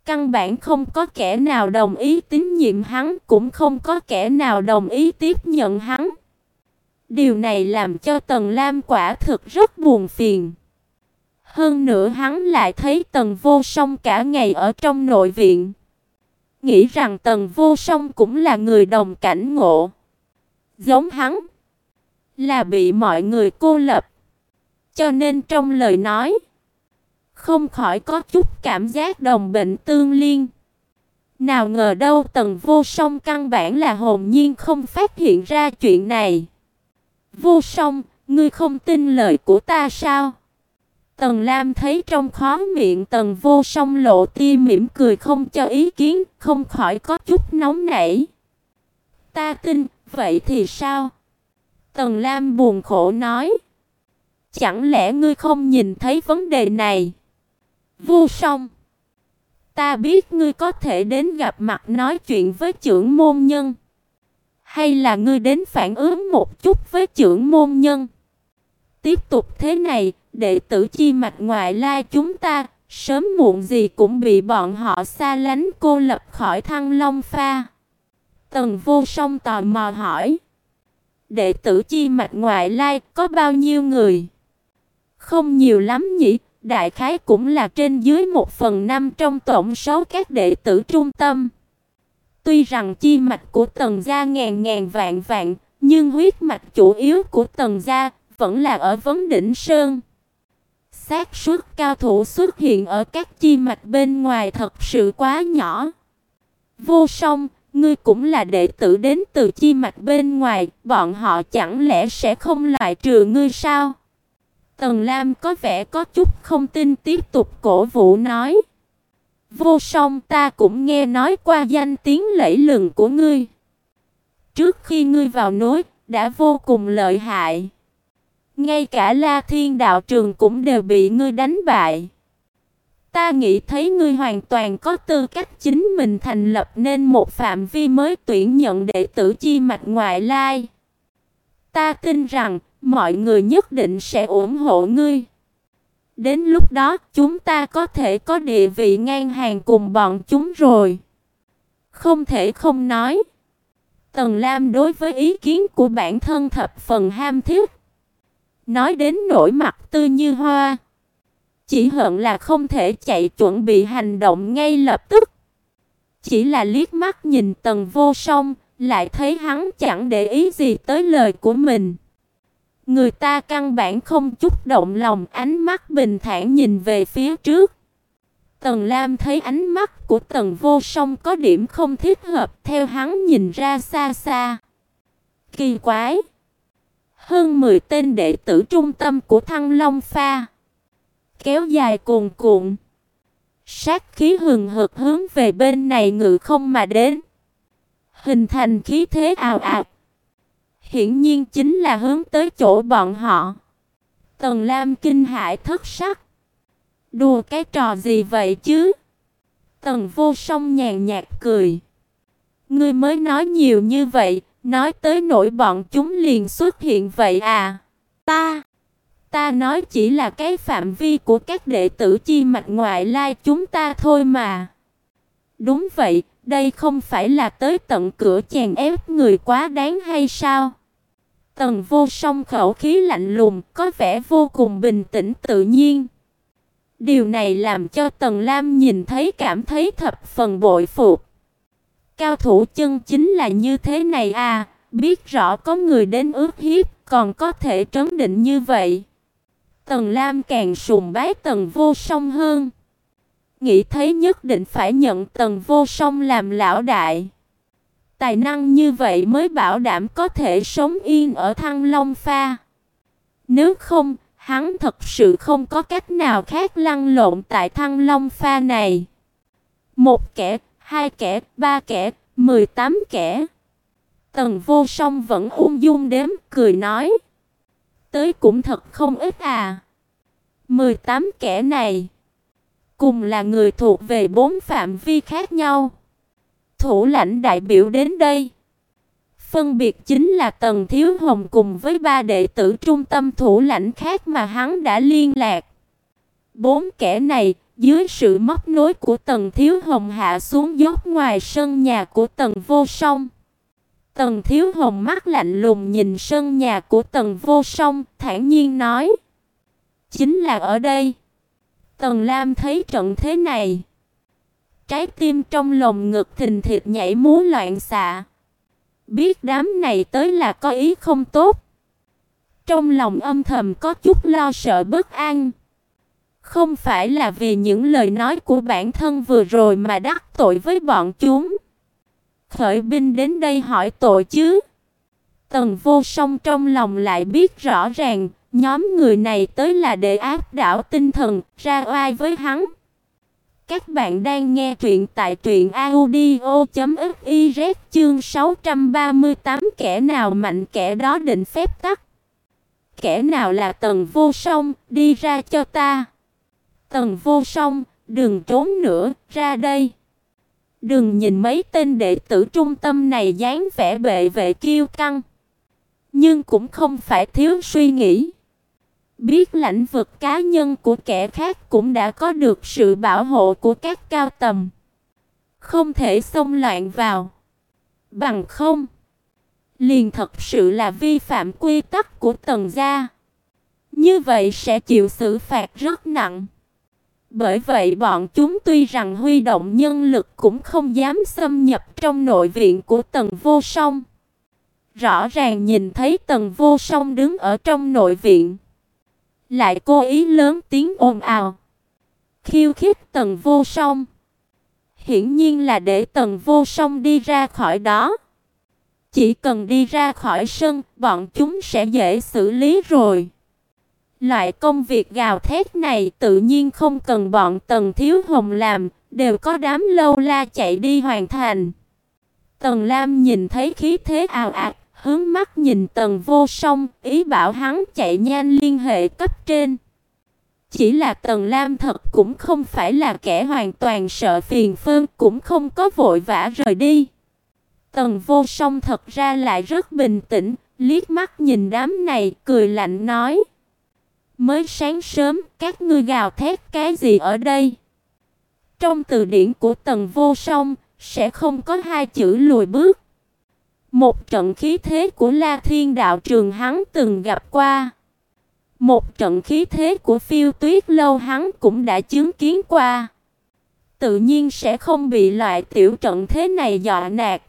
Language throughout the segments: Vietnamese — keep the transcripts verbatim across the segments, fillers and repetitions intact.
Căn bản không có kẻ nào đồng ý tín nhiệm hắn, cũng không có kẻ nào đồng ý tiếp nhận hắn. Điều này làm cho Tần Lam quả thực rất buồn phiền. Hơn nữa hắn lại thấy Tần Vô Song cả ngày ở trong nội viện, nghĩ rằng Tần Vô Song cũng là người đồng cảnh ngộ, giống hắn, là bị mọi người cô lập. Cho nên trong lời nói, không khỏi có chút cảm giác đồng bệnh tương liên. Nào ngờ đâu Tần Vô Song căn bản là hồn nhiên không phát hiện ra chuyện này. Vô Song, ngươi không tin lời của ta sao? Tần Lam thấy trong khóe miệng Tần Vô Song lộ tia mỉm cười không cho ý kiến, không khỏi có chút nóng nảy. Ta tin, vậy thì sao? Tần Lam buồn khổ nói. Chẳng lẽ ngươi không nhìn thấy vấn đề này? Vô Song, ta biết ngươi có thể đến gặp mặt nói chuyện với trưởng môn nhân. Hay là ngươi đến phản ứng một chút với trưởng môn nhân? Tiếp tục thế này, đệ tử chi mạch ngoại lai chúng ta, sớm muộn gì cũng bị bọn họ xa lánh cô lập khỏi Thăng Long Pha. Tần Vô Song tò mò hỏi. Đệ tử chi mạch ngoại lai có bao nhiêu người? Không nhiều lắm nhỉ, đại khái cũng là trên dưới một phần năm trong tổng số các đệ tử trung tâm. Tuy rằng chi mạch của Tần gia ngàn ngàn vạn vạn, nhưng huyết mạch chủ yếu của Tần gia vẫn là ở Vấn Đỉnh Sơn. Xác suất cao thủ xuất hiện ở các chi mạch bên ngoài thật sự quá nhỏ. Vô Song, ngươi cũng là đệ tử đến từ chi mạch bên ngoài, bọn họ chẳng lẽ sẽ không loại trừ ngươi sao? Tần Lam có vẻ có chút không tin, tiếp tục cổ vũ nói. Vô Song, ta cũng nghe nói qua danh tiếng lẫy lừng của ngươi. Trước khi ngươi vào núi, đã vô cùng lợi hại. Ngay cả La Thiên đạo trường cũng đều bị ngươi đánh bại. Ta nghĩ thấy ngươi hoàn toàn có tư cách chính mình thành lập nên một phạm vi mới tuyển nhận đệ tử chi mạch ngoại lai. Ta tin rằng mọi người nhất định sẽ ủng hộ ngươi. Đến lúc đó chúng ta có thể có địa vị ngang hàng cùng bọn chúng rồi. Không thể không nói. Tần Lam đối với ý kiến của bản thân thập phần ham thiết. Nói đến nỗi mặt tươi như hoa. Chỉ hận là không thể chạy chuẩn bị hành động ngay lập tức. Chỉ là liếc mắt nhìn Tần Vô Song, lại thấy hắn chẳng để ý gì tới lời của mình. Người ta căn bản không chút động lòng, ánh mắt bình thản nhìn về phía trước. Tần Lam thấy ánh mắt của Tần Vô Song có điểm không thích hợp, theo hắn nhìn ra xa xa. Kỳ quái! Hơn mười tên đệ tử trung tâm của Thăng Long Pha kéo dài cuồn cuộn, sát khí hừng hực hướng về bên này ngự không mà đến, hình thành khí thế ào ạt. Hiển nhiên chính là hướng tới chỗ bọn họ. Tần Lam kinh hãi thất sắc. Đùa cái trò gì vậy chứ? Tần Vô Song nhàn nhạt cười. Ngươi mới nói nhiều như vậy, nói tới nỗi bọn chúng liền xuất hiện vậy à? Ta, ta nói chỉ là cái phạm vi của các đệ tử chi mạch ngoại lai chúng ta thôi mà. Đúng vậy, đây không phải là tới tận cửa chèn ép người quá đáng hay sao? Tần Vô Song khẩu khí lạnh lùng, có vẻ vô cùng bình tĩnh tự nhiên. Điều này làm cho Tần Lam nhìn thấy cảm thấy thập phần bội phục. Cao thủ chân chính là như thế này à, biết rõ có người đến ức hiếp, còn có thể trấn định như vậy. Tần Lam càng sùng bái Tần Vô Song hơn. Nghĩ thấy nhất định phải nhận Tần Vô Song làm lão đại. Tài năng như vậy mới bảo đảm có thể sống yên ở Thăng Long Pha. Nếu không, hắn thật sự không có cách nào khác lăn lộn tại Thăng Long Pha này. Một kẻ, hai kẻ, ba kẻ, mười tám kẻ. Tần Vô Song vẫn ung dung đếm, cười nói. Tới cũng thật không ít à. Mười tám kẻ này, cùng là người thuộc về bốn phạm vi khác nhau. Thủ lãnh đại biểu đến đây, phân biệt chính là Tần Thiếu Hồng cùng với ba đệ tử trung tâm thủ lãnh khác mà hắn đã liên lạc. Bốn kẻ này, dưới sự móc nối của Tần Thiếu Hồng hạ xuống dốc ngoài sân nhà của Tần Vô Song. Tần Thiếu Hồng mắt lạnh lùng nhìn sân nhà của Tần Vô Song, thản nhiên nói: "Chính là ở đây." Tần Lam thấy trận thế này, trái tim trong lồng ngực thình thịch nhảy múa loạn xạ. Biết đám này tới là có ý không tốt, trong lòng âm thầm có chút lo sợ bất an. Không phải là vì những lời nói của bản thân vừa rồi mà đắc tội với bọn chúng, khởi binh đến đây hỏi tội chứ. Tần Vô Song trong lòng lại biết rõ ràng, nhóm người này tới là để áp đảo tinh thần, ra oai với hắn. Các bạn đang nghe truyện tại truyện audio chấm fiz chương sáu trăm ba mươi tám, kẻ nào mạnh kẻ đó định phép tắc. Kẻ nào là Tần Vô Song, đi ra cho ta. Tần Vô Song, đừng trốn nữa, ra đây. Đừng nhìn mấy tên đệ tử trung tâm này dáng vẻ bệ vệ kiêu căng, nhưng cũng không phải thiếu suy nghĩ. Biết lãnh vực cá nhân của kẻ khác cũng đã có được sự bảo hộ của các cao tầng, không thể xông loạn vào. Bằng không, liền thật sự là vi phạm quy tắc của Tần gia. Như vậy sẽ chịu xử phạt rất nặng. Bởi vậy bọn chúng tuy rằng huy động nhân lực cũng không dám xâm nhập trong nội viện của Tần Vô Song. Rõ ràng nhìn thấy Tần Vô Song đứng ở trong nội viện, lại cố ý lớn tiếng ồn ào, khiêu khích Tần Vô Song. Hiển nhiên là để Tần Vô Song đi ra khỏi đó. Chỉ cần đi ra khỏi sân, bọn chúng sẽ dễ xử lý rồi. Loại công việc gào thét này tự nhiên không cần bọn Tần Thiếu Hồng làm, đều có đám lâu la chạy đi hoàn thành. Tần Lam nhìn thấy khí thế ào ạt, hướng mắt nhìn Tần Vô Song, ý bảo hắn chạy nhanh liên hệ cấp trên. Chỉ là Tần Lam thật cũng không phải là kẻ hoàn toàn sợ phiền phức, cũng không có vội vã rời đi. Tần Vô Song thật ra lại rất bình tĩnh, liếc mắt nhìn đám này, cười lạnh nói: "Mới sáng sớm, các ngươi gào thét cái gì ở đây?" Trong từ điển của Tần Vô Song sẽ không có hai chữ lùi bước. Một trận khí thế của La Thiên đạo trường hắn từng gặp qua, một trận khí thế của Phiêu Tuyết lâu hắn cũng đã chứng kiến qua, tự nhiên sẽ không bị loại tiểu trận thế này dọa nạt.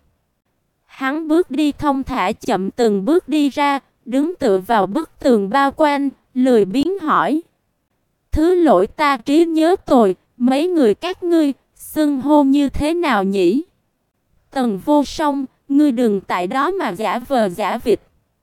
Hắn bước đi thông thả chậm từng bước đi ra, đứng tựa vào bức tường bao quanh, lười biếng hỏi: "Thứ lỗi ta trí nhớ tồi, mấy người các ngươi xưng hô như thế nào nhỉ?" Tần Vô Song, ngươi đừng tại đó mà giả vờ giả vịt.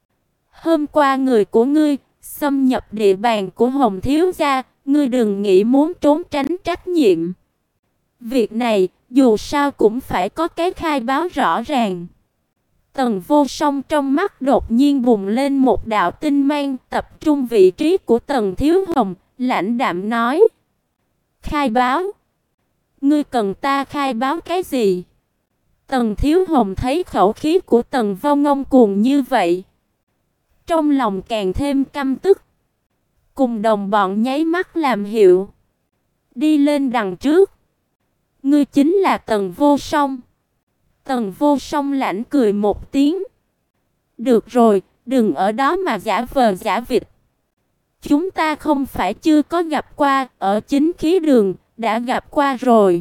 Hôm qua người của ngươi xâm nhập địa bàn của Hồng thiếu gia, ngươi đừng nghĩ muốn trốn tránh trách nhiệm. Việc này dù sao cũng phải có cái khai báo rõ ràng. Tần Vô Song trong mắt đột nhiên bùng lên một đạo tinh mang, tập trung vị trí của Tần Thiếu Hồng, lãnh đạm nói: "Khai báo? Ngươi cần ta khai báo cái gì?" Tần Thiếu Hồng thấy khẩu khí của Tần Vô ngông cuồng như vậy, trong lòng càng thêm căm tức, cùng đồng bọn nháy mắt làm hiệu, đi lên đằng trước. "Ngươi chính là Tần Vô Song?" Tần Vô Song lạnh cười một tiếng: "Được rồi, đừng ở đó mà giả vờ giả vịt. Chúng ta không phải chưa có gặp qua, ở Chính Khí Đường đã gặp qua rồi."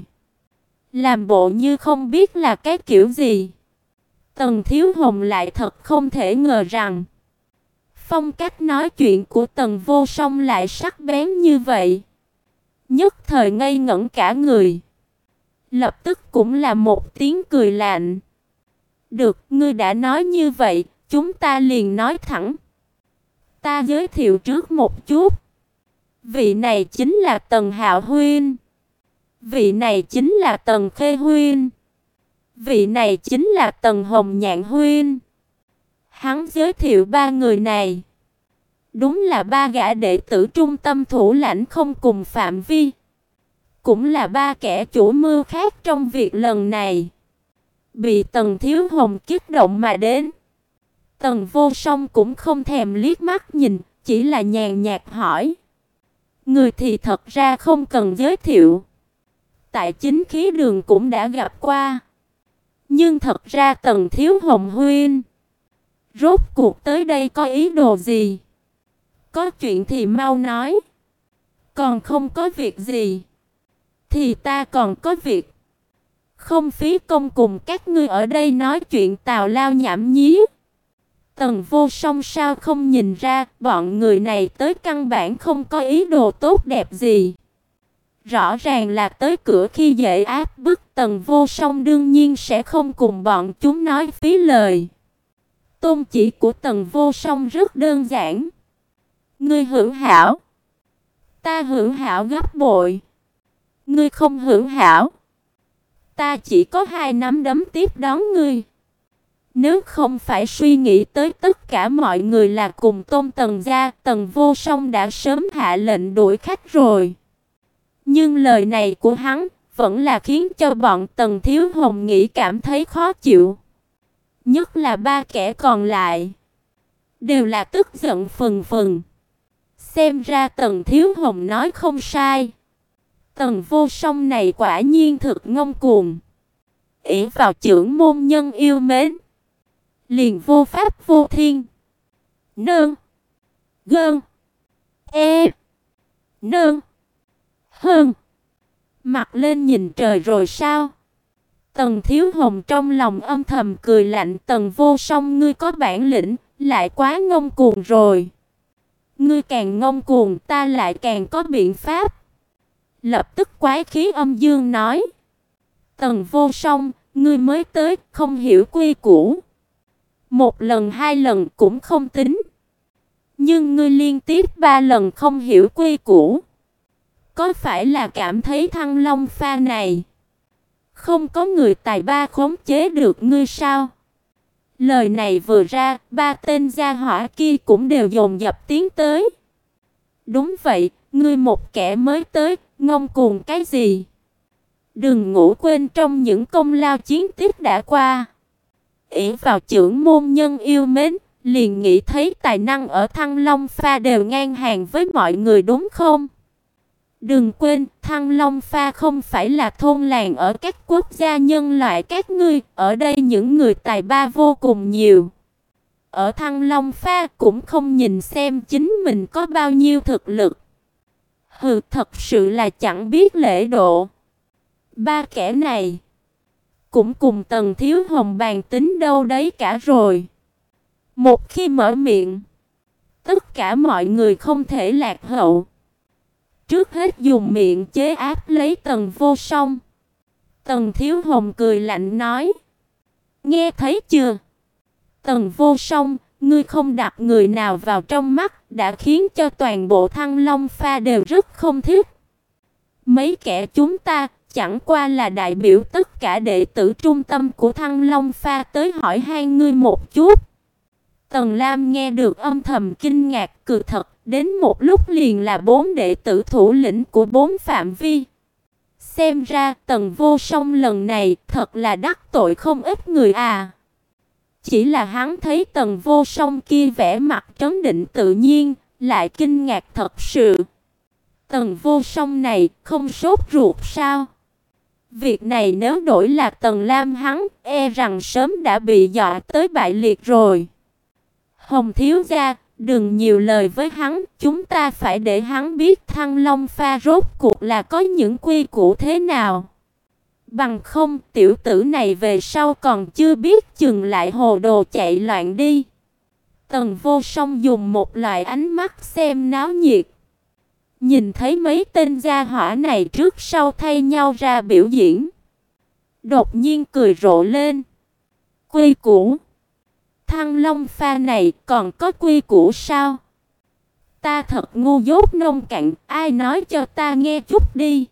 Làm bộ như không biết là cái kiểu gì. Tần Thiếu Hồng lại thật không thể ngờ rằng phong cách nói chuyện của Tần Vô Song lại sắc bén như vậy. Nhất thời ngây ngẩn cả người, lập tức cũng là một tiếng cười lạnh: "Được, ngươi đã nói như vậy, chúng ta liền nói thẳng. Ta giới thiệu trước một chút. Vị này chính là Tần Hạo huynh. Vị này chính là Tần Khê huynh. Vị này chính là Tần Hồng Nhạn huynh." Hắn giới thiệu ba người này, đúng là ba gã đệ tử trung tâm thủ lãnh không cùng phạm vi, cũng là ba kẻ chủ mưu khác trong việc lần này, bị Tần Thiếu Hồng kích động mà đến. Tần Vô Song cũng không thèm liếc mắt nhìn, chỉ là nhàn nhạt hỏi: Người thì thật ra không cần giới thiệu. Tại chính khí đường cũng đã gặp qua. Nhưng thật ra Tần Thiếu Hồng huynh, rốt cuộc tới đây có ý đồ gì? Có chuyện thì mau nói. Còn không có việc gì thì ta còn có việc. Không phí công cùng các ngươi ở đây nói chuyện tào lao nhảm nhí. Tần Vô Song sao không nhìn ra, bọn người này tới căn bản không có ý đồ tốt đẹp gì. Rõ ràng là tới cửa khi dễ áp bức. Tần Vô Song đương nhiên sẽ không cùng bọn chúng nói phí lời. Tôn chỉ của Tần Vô Song rất đơn giản. Ngươi hữu hảo, ta hữu hảo gấp bội. Ngươi không hữu hảo, ta chỉ có hai nắm đấm tiếp đón ngươi. Nếu không phải suy nghĩ tới tất cả mọi người là cùng Tôn Tần gia, Tần Vô Song đã sớm hạ lệnh đuổi khách rồi. Nhưng lời này của hắn vẫn là khiến cho bọn Tần Thiếu Hồng nghĩ cảm thấy khó chịu. Nhất là ba kẻ còn lại đều là tức giận phừng phừng. Xem ra Tần Thiếu Hồng nói không sai. Tần Vô Song này quả nhiên thực ngông cuồng. Ỷ vào chưởng môn nhân yêu mến, liền vô pháp vô thiên. Nương Gơn E Nương Hơn mặt lên nhìn trời rồi sao? Tần Thiếu Hồng trong lòng âm thầm cười lạnh. Tần Vô Song, ngươi có bản lĩnh, lại quá ngông cuồng rồi. Ngươi càng ngông cuồng, ta lại càng có biện pháp. Lập tức quái khí âm dương nói. Tần Vô Song, ngươi mới tới, không hiểu quy củ. Một lần hai lần cũng không tính. Nhưng ngươi liên tiếp ba lần không hiểu quy củ. Có phải là cảm thấy Thăng Long pha này không có người tài ba khống chế được ngươi sao? Lời này vừa ra, ba tên gia hỏa kia cũng đều dồn dập tiến tới. Đúng vậy, ngươi một kẻ mới tới, ngông cuồng cái gì? Đừng ngủ quên trong những công lao chiến tích đã qua. Ỷ vào chưởng môn nhân yêu mến, liền nghĩ thấy tài năng ở Thăng Long pha đều ngang hàng với mọi người đúng không? Đừng quên, Thăng Long pha không phải là thôn làng ở các quốc gia nhân loại các ngươi, ở đây những người tài ba vô cùng nhiều. Ở Thăng Long pha cũng không nhìn xem chính mình có bao nhiêu thực lực. Hừ, thật sự là chẳng biết lễ độ. Ba kẻ này cũng cùng Tần Thiếu Hồng bàn tính đâu đấy cả rồi. Một khi mở miệng, tất cả mọi người không thể lạc hậu. Trước hết dùng miệng chế áp lấy Tần Vô Song. Tần Thiếu Hồng cười lạnh nói. Nghe thấy chưa? Tần Vô Song, ngươi không đặt người nào vào trong mắt, đã khiến cho toàn bộ Thăng Long pha đều rất không thích. Mấy kẻ chúng ta chẳng qua là đại biểu tất cả đệ tử trung tâm của Thăng Long pha tới hỏi hai ngươi một chút. Tần Lam nghe được âm thầm kinh ngạc cười thật, đến một lúc liền là bốn đệ tử thủ lĩnh của bốn phạm vi. Xem ra Tần Vô Song lần này thật là đắc tội không ít người à. Chỉ là hắn thấy Tần Vô Song kia vẻ mặt trấn định tự nhiên, lại kinh ngạc thật sự. Tần Vô Song này không sốt ruột sao? Việc này nếu đổi là Tần Lam hắn, e rằng sớm đã bị dọa tới bại liệt rồi. Hồng thiếu gia, đừng nhiều lời với hắn, chúng ta phải để hắn biết Thăng Long pha rốt cuộc là có những quy củ thế nào. Bằng không, tiểu tử này về sau còn chưa biết chừng lại hồ đồ chạy loạn đi. Tần Vô Song dùng một loại ánh mắt xem náo nhiệt. Nhìn thấy mấy tên gia hỏa này trước sau thay nhau ra biểu diễn, đột nhiên cười rộ lên. Quy củ? Thăng Long pha này còn có quy củ sao? Ta thật ngu dốt nông cạn, ai nói cho ta nghe chút đi.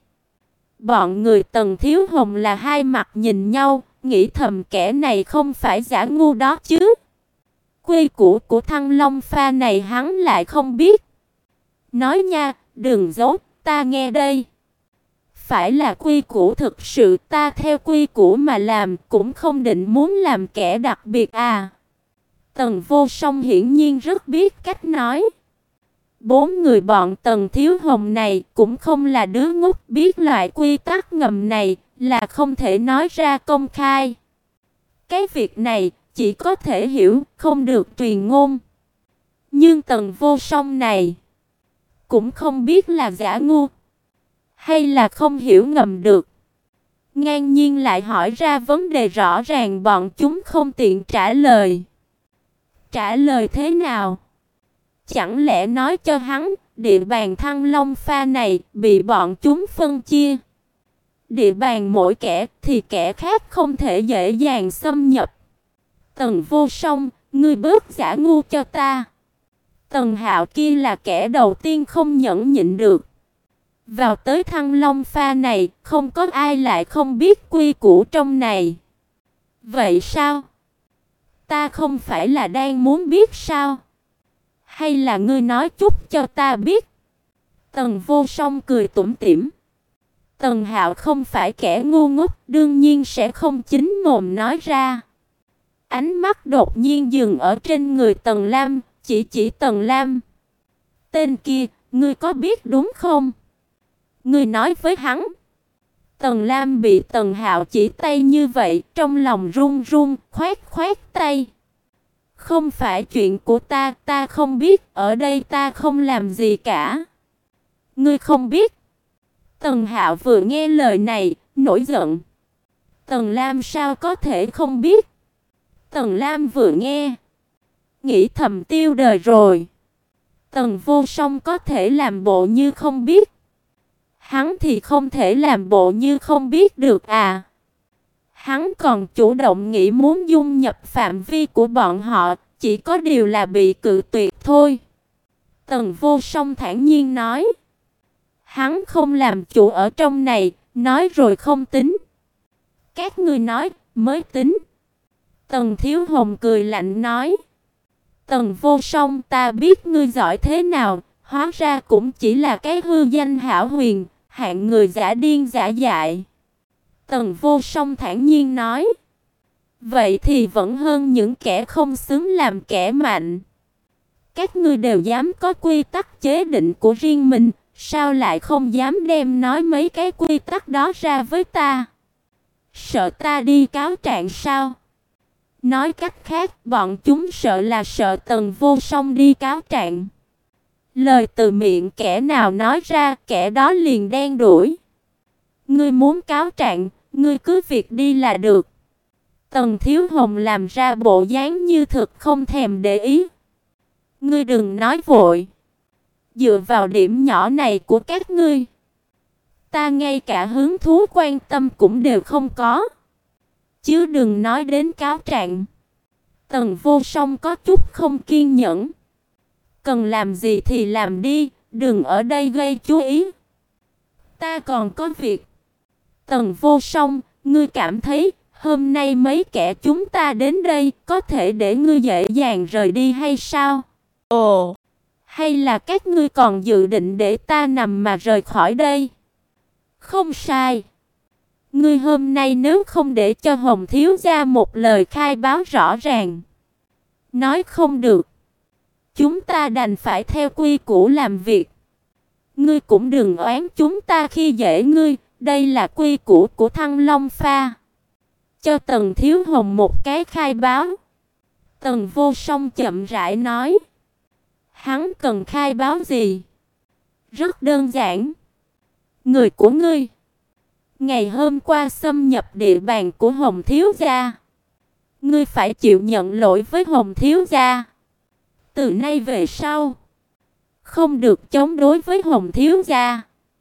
Bọn người Tần Thiếu Hồng là hai mặt nhìn nhau, nghĩ thầm kẻ này không phải giả ngu đó chứ. Quy củ của Thăng Long pha này hắn lại không biết. Nói nha, đừng giấu, ta nghe đây. Phải là quy củ thực sự, ta theo quy củ mà làm, cũng không định muốn làm kẻ đặc biệt à. Tần Vô Song hiển nhiên rất biết cách nói. bốn người bọn Tần Thiếu Hồng này cũng không là đứa ngốc, biết loại quy tắc ngầm này là không thể nói ra công khai. Cái việc này chỉ có thể hiểu, không được truyền ngôn. Nhưng Tần Vô Song này cũng không biết là giả ngu hay là không hiểu ngầm được, ngang nhiên lại hỏi ra vấn đề rõ ràng bọn chúng không tiện trả lời. Trả lời thế nào? Chẳng lẽ nói cho hắn, địa bàn Thăng Long Pha này bị bọn chúng phân chia. Địa bàn mỗi kẻ thì kẻ khác không thể dễ dàng xâm nhập. Tần Vô Song, ngươi bớt giả ngu cho ta. Tần Hạo kia là kẻ đầu tiên không nhẫn nhịn được. Vào tới Thăng Long Pha này, không có ai lại không biết quy củ trong này. Vậy sao? Ta không phải là đang muốn biết sao? Hay là ngươi nói chút cho ta biết? Tần Vô Song cười tủm tỉm. Tần Hạo không phải kẻ ngu ngốc, đương nhiên sẽ không chính mồm nói ra. Ánh mắt đột nhiên dừng ở trên người Tần Lam, chỉ chỉ Tần Lam. Tên kia, ngươi có biết đúng không? Ngươi nói với hắn. Tần Lam bị Tần Hạo chỉ tay như vậy, trong lòng run run, khoét khoét tay. Không phải chuyện của ta, ta không biết, ở đây ta không làm gì cả. Ngươi không biết. Tần Hạo vừa nghe lời này, nổi giận. Tần Lam sao có thể không biết? Tần Lam vừa nghe, nghĩ thầm tiêu đời rồi. Tần Vô Song có thể làm bộ như không biết, hắn thì không thể làm bộ như không biết được à. Hắn còn chủ động nghĩ muốn dung nhập phạm vi của bọn họ, chỉ có điều là bị cự tuyệt thôi. Tần Vô Song thản nhiên nói. Hắn không làm chủ ở trong này, nói rồi không tính. Các ngươi nói, mới tính. Tần Thiếu Hồng cười lạnh nói. Tần Vô Song, ta biết ngươi giỏi thế nào, hóa ra cũng chỉ là cái hư danh hão huyền, hạng người giả điên giả dại. Tần Vô Song thản nhiên nói. Vậy thì vẫn hơn những kẻ không xứng làm kẻ mạnh. Các ngươi đều dám có quy tắc chế định của riêng mình, sao lại không dám đem nói mấy cái quy tắc đó ra với ta? Sợ ta đi cáo trạng sao? Nói cách khác, bọn chúng sợ là sợ Tần Vô Song đi cáo trạng. Lời từ miệng kẻ nào nói ra, kẻ đó liền đen đuổi. Ngươi muốn cáo trạng, ngươi cứ việc đi là được. Tần Thiếu Hồng làm ra bộ dáng như thực không thèm để ý. Ngươi đừng nói vội. Dựa vào điểm nhỏ này của các ngươi, ta ngay cả hứng thú quan tâm cũng đều không có. Chứ đừng nói đến cáo trạng. Tần Vô Song có chút không kiên nhẫn. Cần làm gì thì làm đi, đừng ở đây gây chú ý. Ta còn có việc. Tần Vô Song, ngươi cảm thấy hôm nay mấy kẻ chúng ta đến đây có thể để ngươi dễ dàng rời đi hay sao? Ồ, hay là các ngươi còn dự định để ta nằm mà rời khỏi đây? Không sai. Ngươi hôm nay nếu không để cho Hồng thiếu gia một lời khai báo rõ ràng, nói không được, chúng ta đành phải theo quy củ làm việc. Ngươi cũng đừng oán chúng ta khi dễ ngươi, đây là quy củ của Thăng Long Pha. Cho Tần Thiếu Hồng một cái khai báo. Tần Vô Song chậm rãi nói. Hắn cần khai báo gì? Rất đơn giản. Người của ngươi ngày hôm qua xâm nhập địa bàn của Hồng thiếu gia, ngươi phải chịu nhận lỗi với Hồng thiếu gia. Từ nay về sau, không được chống đối với Hồng thiếu gia.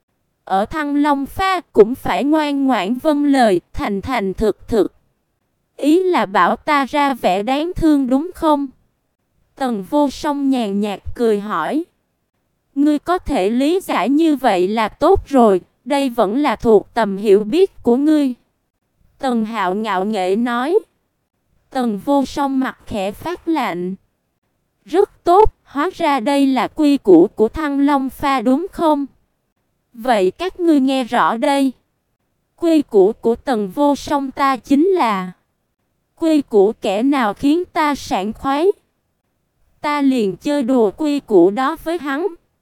Ở Thăng Long Pha cũng phải ngoan ngoãn vâng lời, thành thành thực thực. Ý là bảo ta ra vẻ đáng thương đúng không? Tần Vô Song nhàn nhạt cười hỏi. Ngươi có thể lý giải như vậy là tốt rồi, đây vẫn là thuộc tầm hiểu biết của ngươi. Tần Hạo ngạo nghễ nói. Tần Vô Song mặt khẽ phát lạnh. Rất tốt, hóa ra đây là quy củ của Thăng Long Pha đúng không? Vậy các ngươi nghe rõ đây. Quy củ của Tần Vô Song ta chính là quy củ kẻ nào khiến ta sảng khoái, ta liền chơi đùa quy củ đó với hắn.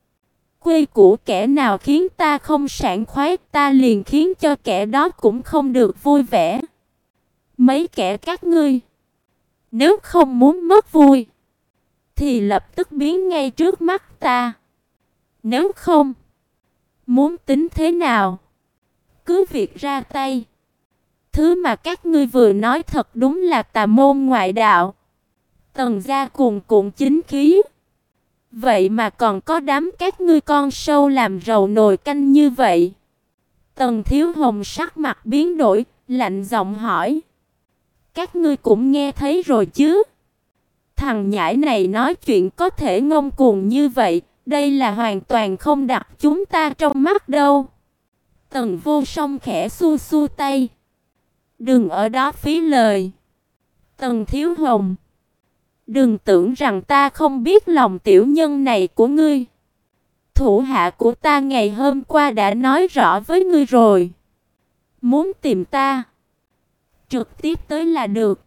Quy củ kẻ nào khiến ta không sảng khoái, ta liền khiến cho kẻ đó cũng không được vui vẻ. Mấy kẻ các ngươi, nếu không muốn mất vui, thì lập tức biến ngay trước mắt ta. Nếu không, muốn tính thế nào, cứ việc ra tay. Thứ mà các ngươi vừa nói thật đúng là tà môn ngoại đạo. Tần gia cuồn cuộn chính khí, vậy mà còn có đám các ngươi con sâu làm rầu nồi canh như vậy. Tần Thiếu Hồng sắc mặt biến đổi, lạnh giọng hỏi: các ngươi cũng nghe thấy rồi chứ? Thằng nhãi này nói chuyện có thể ngông cuồng như vậy, đây là hoàn toàn không đặt chúng ta trong mắt đâu. Tần Vô Song khẽ xua xua tay: đừng ở đó phí lời. Tần Thiếu Hồng, đừng tưởng rằng ta không biết lòng tiểu nhân này của ngươi. Thủ hạ của ta ngày hôm qua đã nói rõ với ngươi rồi. Muốn tìm ta, trực tiếp tới là được.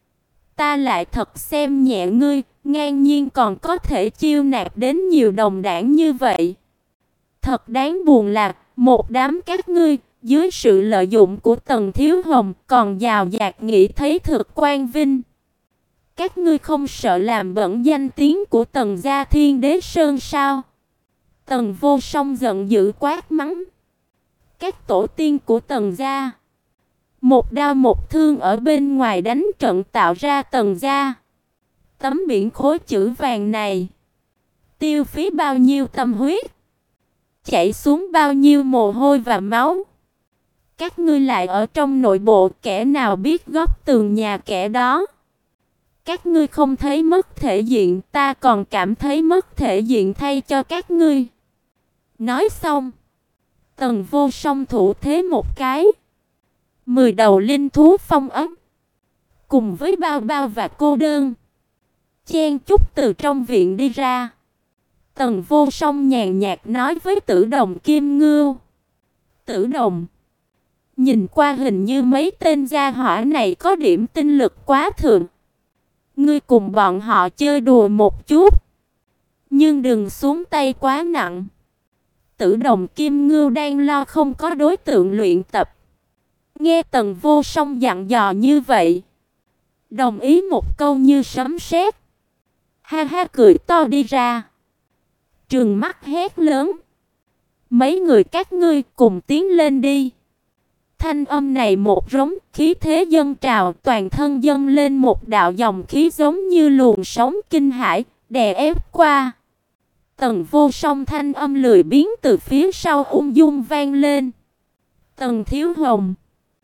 Ta lại thật xem nhẹ ngươi, ngang nhiên còn có thể chiêu nạp đến nhiều đồng đảng như vậy. Thật đáng buồn là một đám các ngươi, dưới sự lợi dụng của Tần Thiếu Hồng, còn giàu dạt nghĩ thấy thực quan vinh. Các ngươi không sợ làm bẩn danh tiếng của Tần gia Thiên Đế Sơn sao? Tần Vô Song giận dữ quát mắng: các tổ tiên của Tần gia, một đao một thương ở bên ngoài đánh trận tạo ra Tần gia. Tấm biển khối chữ vàng này, tiêu phí bao nhiêu tâm huyết, chảy xuống bao nhiêu mồ hôi và máu. Các ngươi lại ở trong nội bộ, kẻ nào biết góc tường nhà kẻ đó. Các ngươi không thấy mất thể diện, ta còn cảm thấy mất thể diện thay cho các ngươi. Nói xong, Tần Vô Song thủ thế một cái, mười đầu linh thú phong ấm, cùng với bao bao và cô đơn, chen chúc từ trong viện đi ra. Tần Vô Song nhàn nhạt nói với Tử Đồng Kim Ngưu: Tử Đồng, nhìn qua hình như mấy tên gia hỏa này có điểm tinh lực quá thượng. Ngươi cùng bọn họ chơi đùa một chút, nhưng đừng xuống tay quá nặng. Tử Đồng Kim Ngưu đang lo không có đối tượng luyện tập, nghe Tần Vô Song dặn dò như vậy, đồng ý một câu như sấm sét. Ha ha cười to đi ra, trừng mắt hét lớn: mấy người các ngươi cùng tiến lên đi. Thanh âm này một rống, khí thế dâng trào, toàn thân dâng lên một đạo dòng khí giống như luồng sóng kinh hải, đè ép qua. Tần Vô Song thanh âm lười biếng từ phía sau ung dung vang lên: Tần Thiếu Hồng,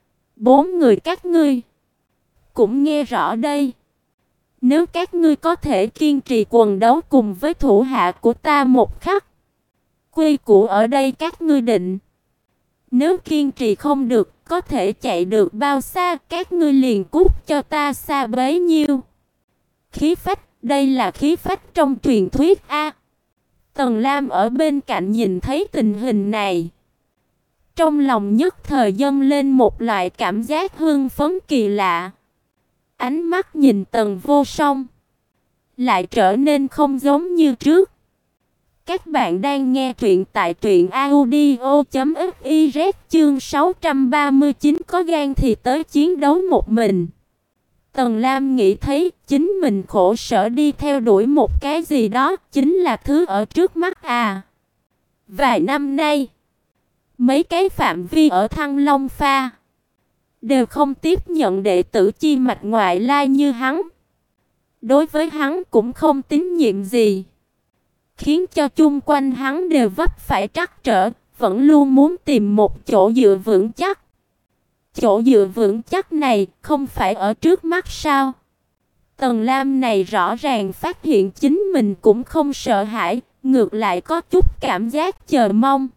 bốn người các ngươi cũng nghe rõ đây. Nếu các ngươi có thể kiên trì quần đấu cùng với thủ hạ của ta một khắc, quy củ ở đây các ngươi định. Nếu kiên trì không được, có thể chạy được bao xa, các ngươi liền cút cho ta xa bấy nhiêu. Khí phách, đây là khí phách trong truyền thuyết a. Tần Lam ở bên cạnh nhìn thấy tình hình này, trong lòng nhất thời dâng lên một loại cảm giác hưng phấn kỳ lạ. Ánh mắt nhìn Tần Vô Song lại trở nên không giống như trước. Các bạn đang nghe truyện tại truyện audio chấm fiz, chương sáu trăm ba mươi chín có gan thì tới chiến đấu một mình. Tần Lam nghĩ thấy chính mình khổ sở đi theo đuổi một cái gì đó chính là thứ ở trước mắt à. Vài năm nay, mấy cái phạm vi ở Thăng Long Pha đều không tiếp nhận đệ tử chi mạch ngoại lai như hắn. Đối với hắn cũng không tín nhiệm gì, khiến cho chung quanh hắn đều vấp phải trắc trở, vẫn luôn muốn tìm một chỗ dựa vững chắc. Chỗ dựa vững chắc này không phải ở trước mắt sao? Tần Lam này rõ ràng phát hiện chính mình cũng không sợ hãi, ngược lại có chút cảm giác chờ mong.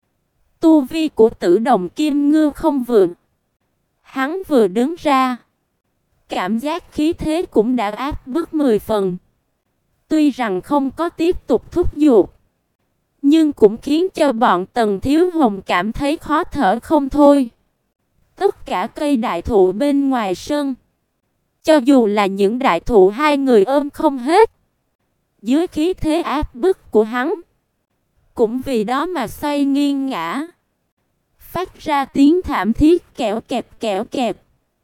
Tu vi của Tử Đồng Kim Ngưu không vượng, hắn vừa đứng ra, cảm giác khí thế cũng đã áp bức mười phần. Tuy rằng không có tiếp tục thúc giục, nhưng cũng khiến cho bọn Tần Thiếu Hồng cảm thấy khó thở không thôi. Tất cả cây đại thụ bên ngoài sân, cho dù là những đại thụ hai người ôm không hết, dưới khí thế áp bức của hắn, cũng vì đó mà xoay nghiêng ngã, phát ra tiếng thảm thiết kẽo kẹp kẽo kẹp.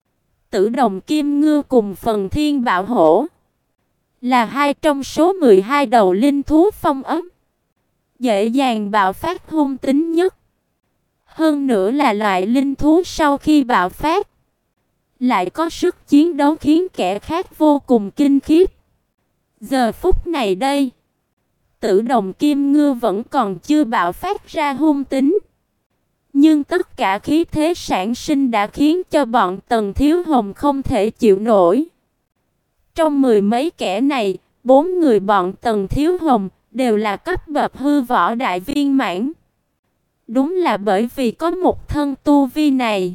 Tử Đồng Kim Ngưu cùng Phần Thiên Bạo Hổ là hai trong số mười hai đầu linh thú phong ấm, dễ dàng bạo phát hung tính nhất. Hơn nữa là loại linh thú sau khi bạo phát lại có sức chiến đấu khiến kẻ khác vô cùng kinh khiếp. Giờ phút này đây, Tử Đồng Kim Ngưu vẫn còn chưa bạo phát ra hung tính, nhưng tất cả khí thế sản sinh đã khiến cho bọn Tần Thiếu Hồng không thể chịu nổi. Trong mười mấy kẻ này, bốn người bọn Tần Thiếu Hồng đều là cấp bậc hư võ đại viên mãn. Đúng là bởi vì có một thân tu vi này,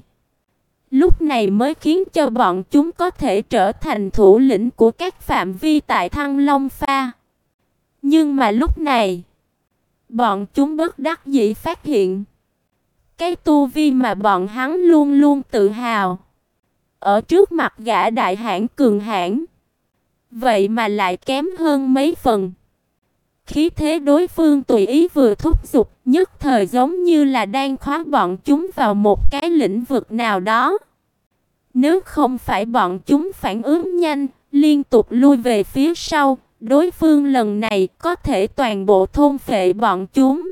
lúc này mới khiến cho bọn chúng có thể trở thành thủ lĩnh của các phạm vi tại Thăng Long Pha. Nhưng mà lúc này, bọn chúng bất đắc dĩ phát hiện, cái tu vi mà bọn hắn luôn luôn tự hào, ở trước mặt gã đại hãn cường hãn, vậy mà lại kém hơn mấy phần. Khí thế đối phương tùy ý vừa thúc giục, nhất thời giống như là đang khóa bọn chúng vào một cái lĩnh vực nào đó. Nếu không phải bọn chúng phản ứng nhanh, liên tục lui về phía sau, đối phương lần này có thể toàn bộ thôn phệ bọn chúng.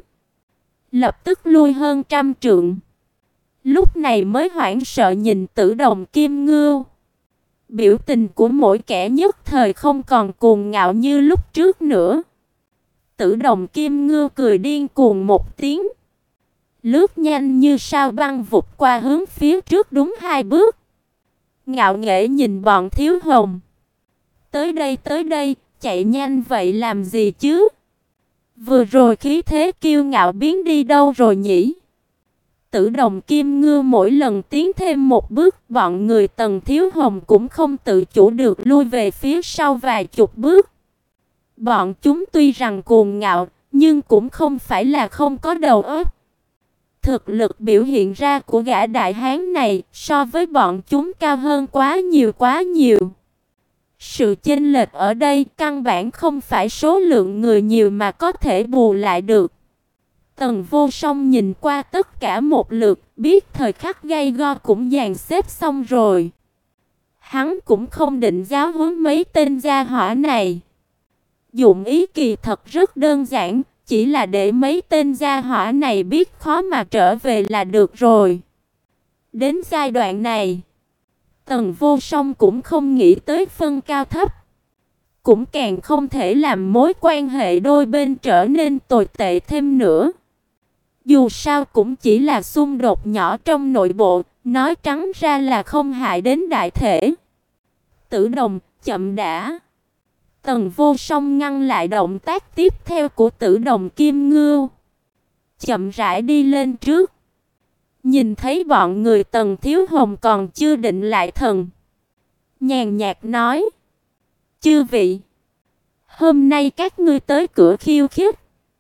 Lập tức lui hơn trăm trượng. Lúc này mới hoảng sợ nhìn Tử Đồng Kim Ngưu. Biểu tình của mỗi kẻ nhất thời không còn cuồng ngạo như lúc trước nữa. Tử Đồng Kim Ngưu cười điên cuồng một tiếng, lướt nhanh như sao băng vụt qua hướng phía trước đúng hai bước. Ngạo nghễ nhìn bọn Thiếu Hồng. Tới đây tới đây, chạy nhanh vậy làm gì chứ? Vừa rồi khí thế kiêu ngạo biến đi đâu rồi nhỉ? Tử Đồng Kim Ngưu mỗi lần tiến thêm một bước, bọn người Tần Thiếu Hồng cũng không tự chủ được lui về phía sau vài chục bước. Bọn chúng tuy rằng cuồng ngạo, nhưng cũng không phải là không có đầu óc. Thực lực biểu hiện ra của gã đại hán này so với bọn chúng cao hơn quá nhiều quá nhiều. Sự chênh lệch ở đây căn bản không phải số lượng người nhiều mà có thể bù lại được. Tần Vô Song nhìn qua tất cả một lượt, biết thời khắc gay go cũng dàn xếp xong rồi. Hắn cũng không định giáo huấn mấy tên gia hỏa này. Dụng ý kỳ thật rất đơn giản, chỉ là để mấy tên gia hỏa này biết khó mà trở về là được rồi. Đến giai đoạn này, Tần Vô Song cũng không nghĩ tới phân cao thấp, cũng càng không thể làm mối quan hệ đôi bên trở nên tồi tệ thêm nữa. Dù sao cũng chỉ là xung đột nhỏ trong nội bộ, nói trắng ra là không hại đến đại thể. Tử Đồng, chậm đã. Tần Vô Song ngăn lại động tác tiếp theo của Tử Đồng Kim Ngưu, chậm rãi đi lên trước. Nhìn thấy bọn người Tần Thiếu Hồng còn chưa định lại thần, nhàn nhạt nói: "Chư vị, hôm nay các ngươi tới cửa khiêu khích,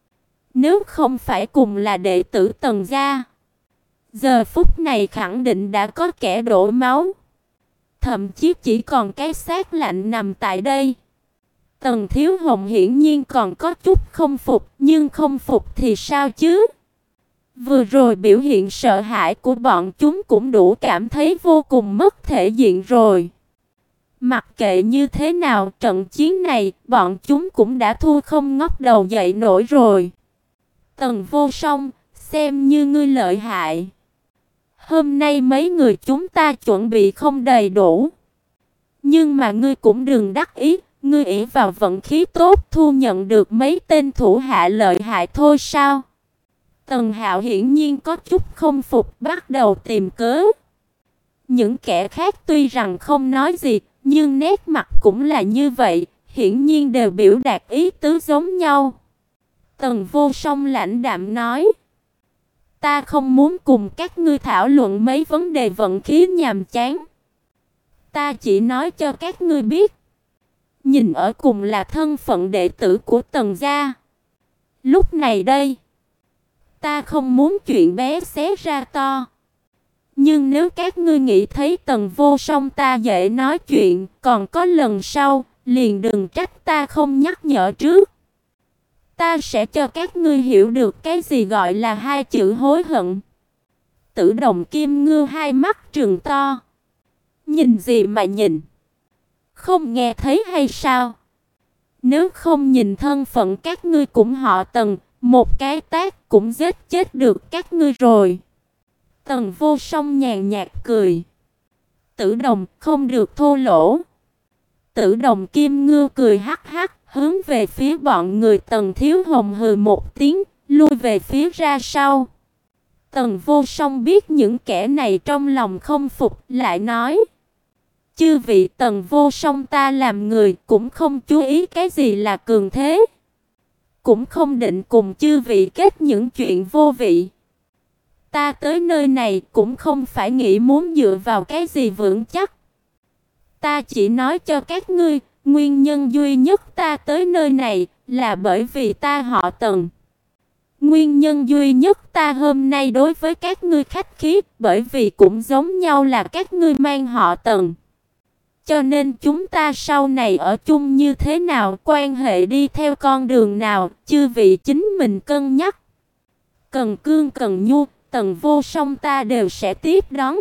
nếu không phải cùng là đệ tử Tần gia, giờ phút này khẳng định đã có kẻ đổ máu, thậm chí chỉ còn cái xác lạnh nằm tại đây." Tần Thiếu Hồng hiển nhiên còn có chút không phục, nhưng không phục thì sao chứ? Vừa rồi biểu hiện sợ hãi của bọn chúng cũng đủ cảm thấy vô cùng mất thể diện rồi. Mặc kệ như thế nào, trận chiến này bọn chúng cũng đã thua không ngóc đầu dậy nổi rồi. Tần Vô Song, xem như ngươi lợi hại. Hôm nay mấy người chúng ta chuẩn bị không đầy đủ, nhưng mà ngươi cũng đừng đắc ý. Ngươi ỷ vào vận khí tốt thu nhận được mấy tên thủ hạ lợi hại thôi sao? Tần Hạo hiển nhiên có chút không phục, bắt đầu tìm cớ. Những kẻ khác tuy rằng không nói gì, nhưng nét mặt cũng là như vậy, hiển nhiên đều biểu đạt ý tứ giống nhau. Tần Vô Song lãnh đạm nói: "Ta không muốn cùng các ngươi thảo luận mấy vấn đề vận khí nhàm chán. Ta chỉ nói cho các ngươi biết, nhìn ở cùng là thân phận đệ tử của Tần gia. Lúc này đây, ta không muốn chuyện bé xé ra to. Nhưng nếu các ngươi nghĩ thấy Tần Vô Song ta dễ nói chuyện, còn có lần sau, liền đừng trách ta không nhắc nhở trước. Ta sẽ cho các ngươi hiểu được cái gì gọi là hai chữ hối hận. Tử Đồng Kim Ngưu hai mắt trừng to. Nhìn gì mà nhìn? Không nghe thấy hay sao? Nếu không nhìn thân phận các ngươi cũng họ Tần, một cái tát cũng giết chết được các ngươi rồi. Tần Vô Song nhàn nhạt cười. Tử Đồng, không được thô lỗ. Tử Đồng Kim Ngưu cười hắc hắc, hướng về phía bọn người Tần Thiếu Hồng hừ một tiếng, lui về phía ra sau. Tần Vô Song biết những kẻ này trong lòng không phục, lại nói: chư vị Tần Vô Song, ta làm người cũng không chú ý cái gì là cường thế, cũng không định cùng chư vị kết những chuyện vô vị. Ta tới nơi này cũng không phải nghĩ muốn dựa vào cái gì vững chắc. Ta chỉ nói cho các ngươi, nguyên nhân duy nhất ta tới nơi này là bởi vì ta họ Tần. Nguyên nhân duy nhất ta hôm nay đối với các ngươi khách khí, bởi vì cũng giống nhau là các ngươi mang họ Tần. Cho nên chúng ta sau này ở chung như thế nào, quan hệ đi theo con đường nào, chư vị chính mình cân nhắc. Cần cương cần nhu, Tần Vô Song ta đều sẽ tiếp đón.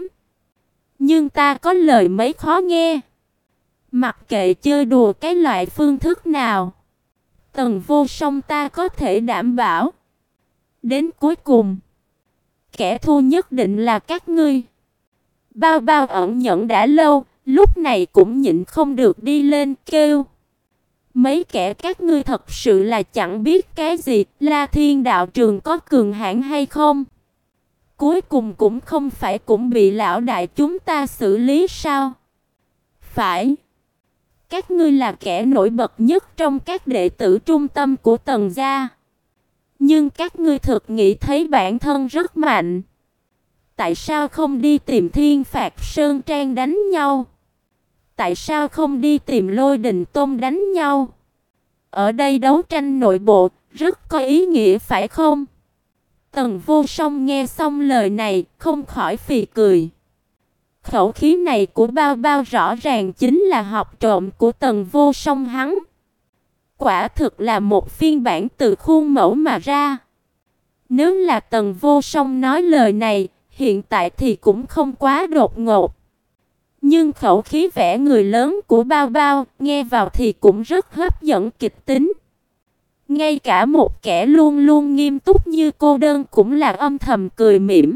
Nhưng ta có lời mấy khó nghe. Mặc kệ chơi đùa cái loại phương thức nào, Tần Vô Song ta có thể đảm bảo, đến cuối cùng, kẻ thua nhất định là các ngươi. Bao Bao ẩn nhẫn đã lâu, lúc này cũng nhịn không được đi lên kêu: mấy kẻ các ngươi thật sự là chẳng biết cái gì, La Thiên đạo trường có cường hãn hay không? Cuối cùng cũng không phải cũng bị lão đại chúng ta xử lý sao? Phải. Các ngươi là kẻ nổi bật nhất trong các đệ tử trung tâm của Tần gia. Nhưng các ngươi thực nghĩ thấy bản thân rất mạnh. Tại sao không đi tìm Thiên Phạt Sơn Trang đánh nhau? Tại sao không đi tìm Lôi Đình Tôn đánh nhau? Ở đây đấu tranh nội bộ rất có ý nghĩa phải không? Tần Vô Song nghe xong lời này, không khỏi phì cười. Khẩu khí này của Bao Bao rõ ràng chính là học trộm của Tần Vô Song hắn. Quả thực là một phiên bản từ khuôn mẫu mà ra. Nếu là Tần Vô Song nói lời này, hiện tại thì cũng không quá đột ngột. Nhưng khẩu khí vẻ người lớn của Bao Bao, nghe vào thì cũng rất hấp dẫn kịch tính. Ngay cả một kẻ luôn luôn nghiêm túc như cô đơn cũng là âm thầm cười mỉm.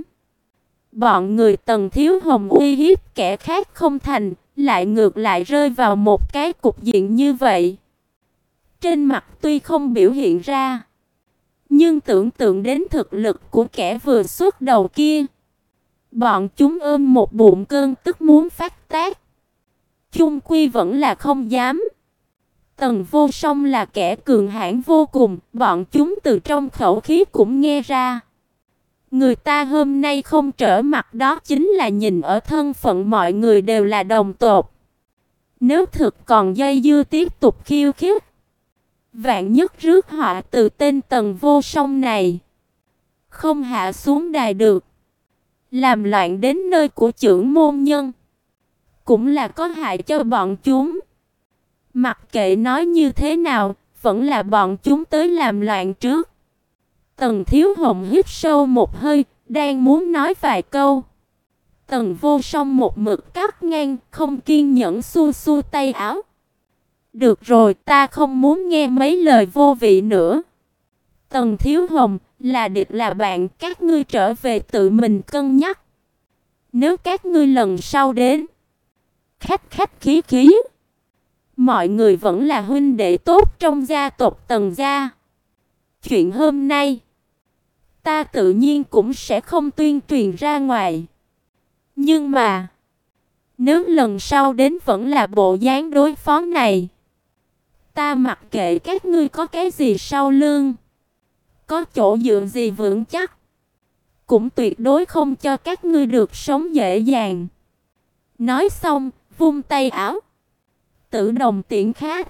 Bọn người Tần Thiếu Hồng uy hiếp kẻ khác không thành, lại ngược lại rơi vào một cái cục diện như vậy. Trên mặt tuy không biểu hiện ra, nhưng tưởng tượng đến thực lực của kẻ vừa xuất đầu kia, bọn chúng ôm một bụng cơn tức muốn phát tác. Chung quy vẫn là không dám. Tần Vô Song là kẻ cường hãn vô cùng, bọn chúng từ trong khẩu khí cũng nghe ra. Người ta hôm nay không trở mặt đó chính là nhìn ở thân phận mọi người đều là đồng tộc. Nếu thực còn dây dưa tiếp tục khiêu khích, vạn nhất rước họa từ tên Tần Vô Song này, không hạ xuống đài được, làm loạn đến nơi của trưởng môn nhân, cũng là có hại cho bọn chúng. Mặc kệ nói như thế nào, vẫn là bọn chúng tới làm loạn trước. Tần Thiếu Hồng hít sâu một hơi, đang muốn nói vài câu. Tần Vô Song một mực cắt ngang, không kiên nhẫn xua xua tay áo. Được rồi, ta không muốn nghe mấy lời vô vị nữa. Tần Thiếu Hồng, là địch là bạn, các ngươi trở về tự mình cân nhắc. Nếu các ngươi lần sau đến, khách khách khí khí, mọi người vẫn là huynh đệ tốt trong gia tộc Tần gia. Chuyện hôm nay, ta tự nhiên cũng sẽ không tuyên truyền ra ngoài. Nhưng mà, nếu lần sau đến vẫn là bộ dáng đối phó này, ta mặc kệ các ngươi có cái gì sau lưng, có chỗ dựa gì vững chắc, cũng tuyệt đối không cho các ngươi được sống dễ dàng. Nói xong, vung tay áo. Tử Đồng tiễn khách.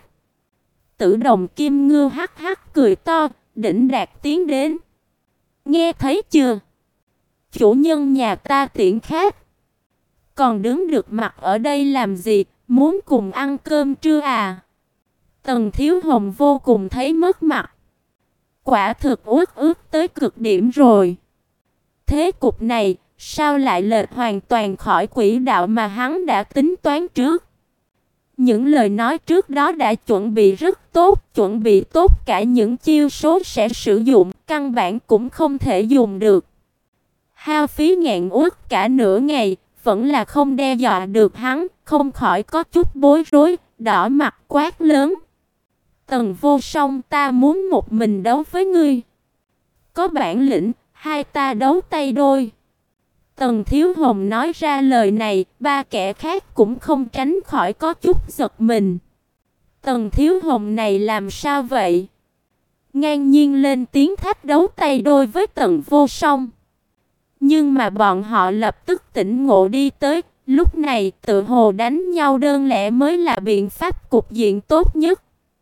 Tử Đồng Kim Ngưu hắc hắc cười to, đỉnh đạt tiến đến. Nghe thấy chưa? Chủ nhân nhà ta tiễn khách, còn đứng được mặt ở đây làm gì, muốn cùng ăn cơm trưa à? Tần Thiếu Hồng vô cùng thấy mất mặt. Quả thực uất ức tới cực điểm rồi. Thế cục này, sao lại lệch hoàn toàn khỏi quỹ đạo mà hắn đã tính toán trước? Những lời nói trước đó đã chuẩn bị rất tốt, chuẩn bị tốt cả những chiêu số sẽ sử dụng, căn bản cũng không thể dùng được. Hao phí ngàn uất cả nửa ngày, vẫn là không đe dọa được hắn, không khỏi có chút bối rối, đỏ mặt quát lớn. Tần Vô Song, ta muốn một mình đấu với ngươi. Có bản lĩnh, hai ta đấu tay đôi. Tần Thiếu Hồng nói ra lời này, ba kẻ khác cũng không tránh khỏi có chút giật mình. Tần Thiếu Hồng này làm sao vậy? Ngang nhiên lên tiếng thách đấu tay đôi với Tần Vô Song. Nhưng mà bọn họ lập tức tỉnh ngộ đi tới, lúc này tự hồ đánh nhau đơn lẻ mới là biện pháp cục diện tốt nhất.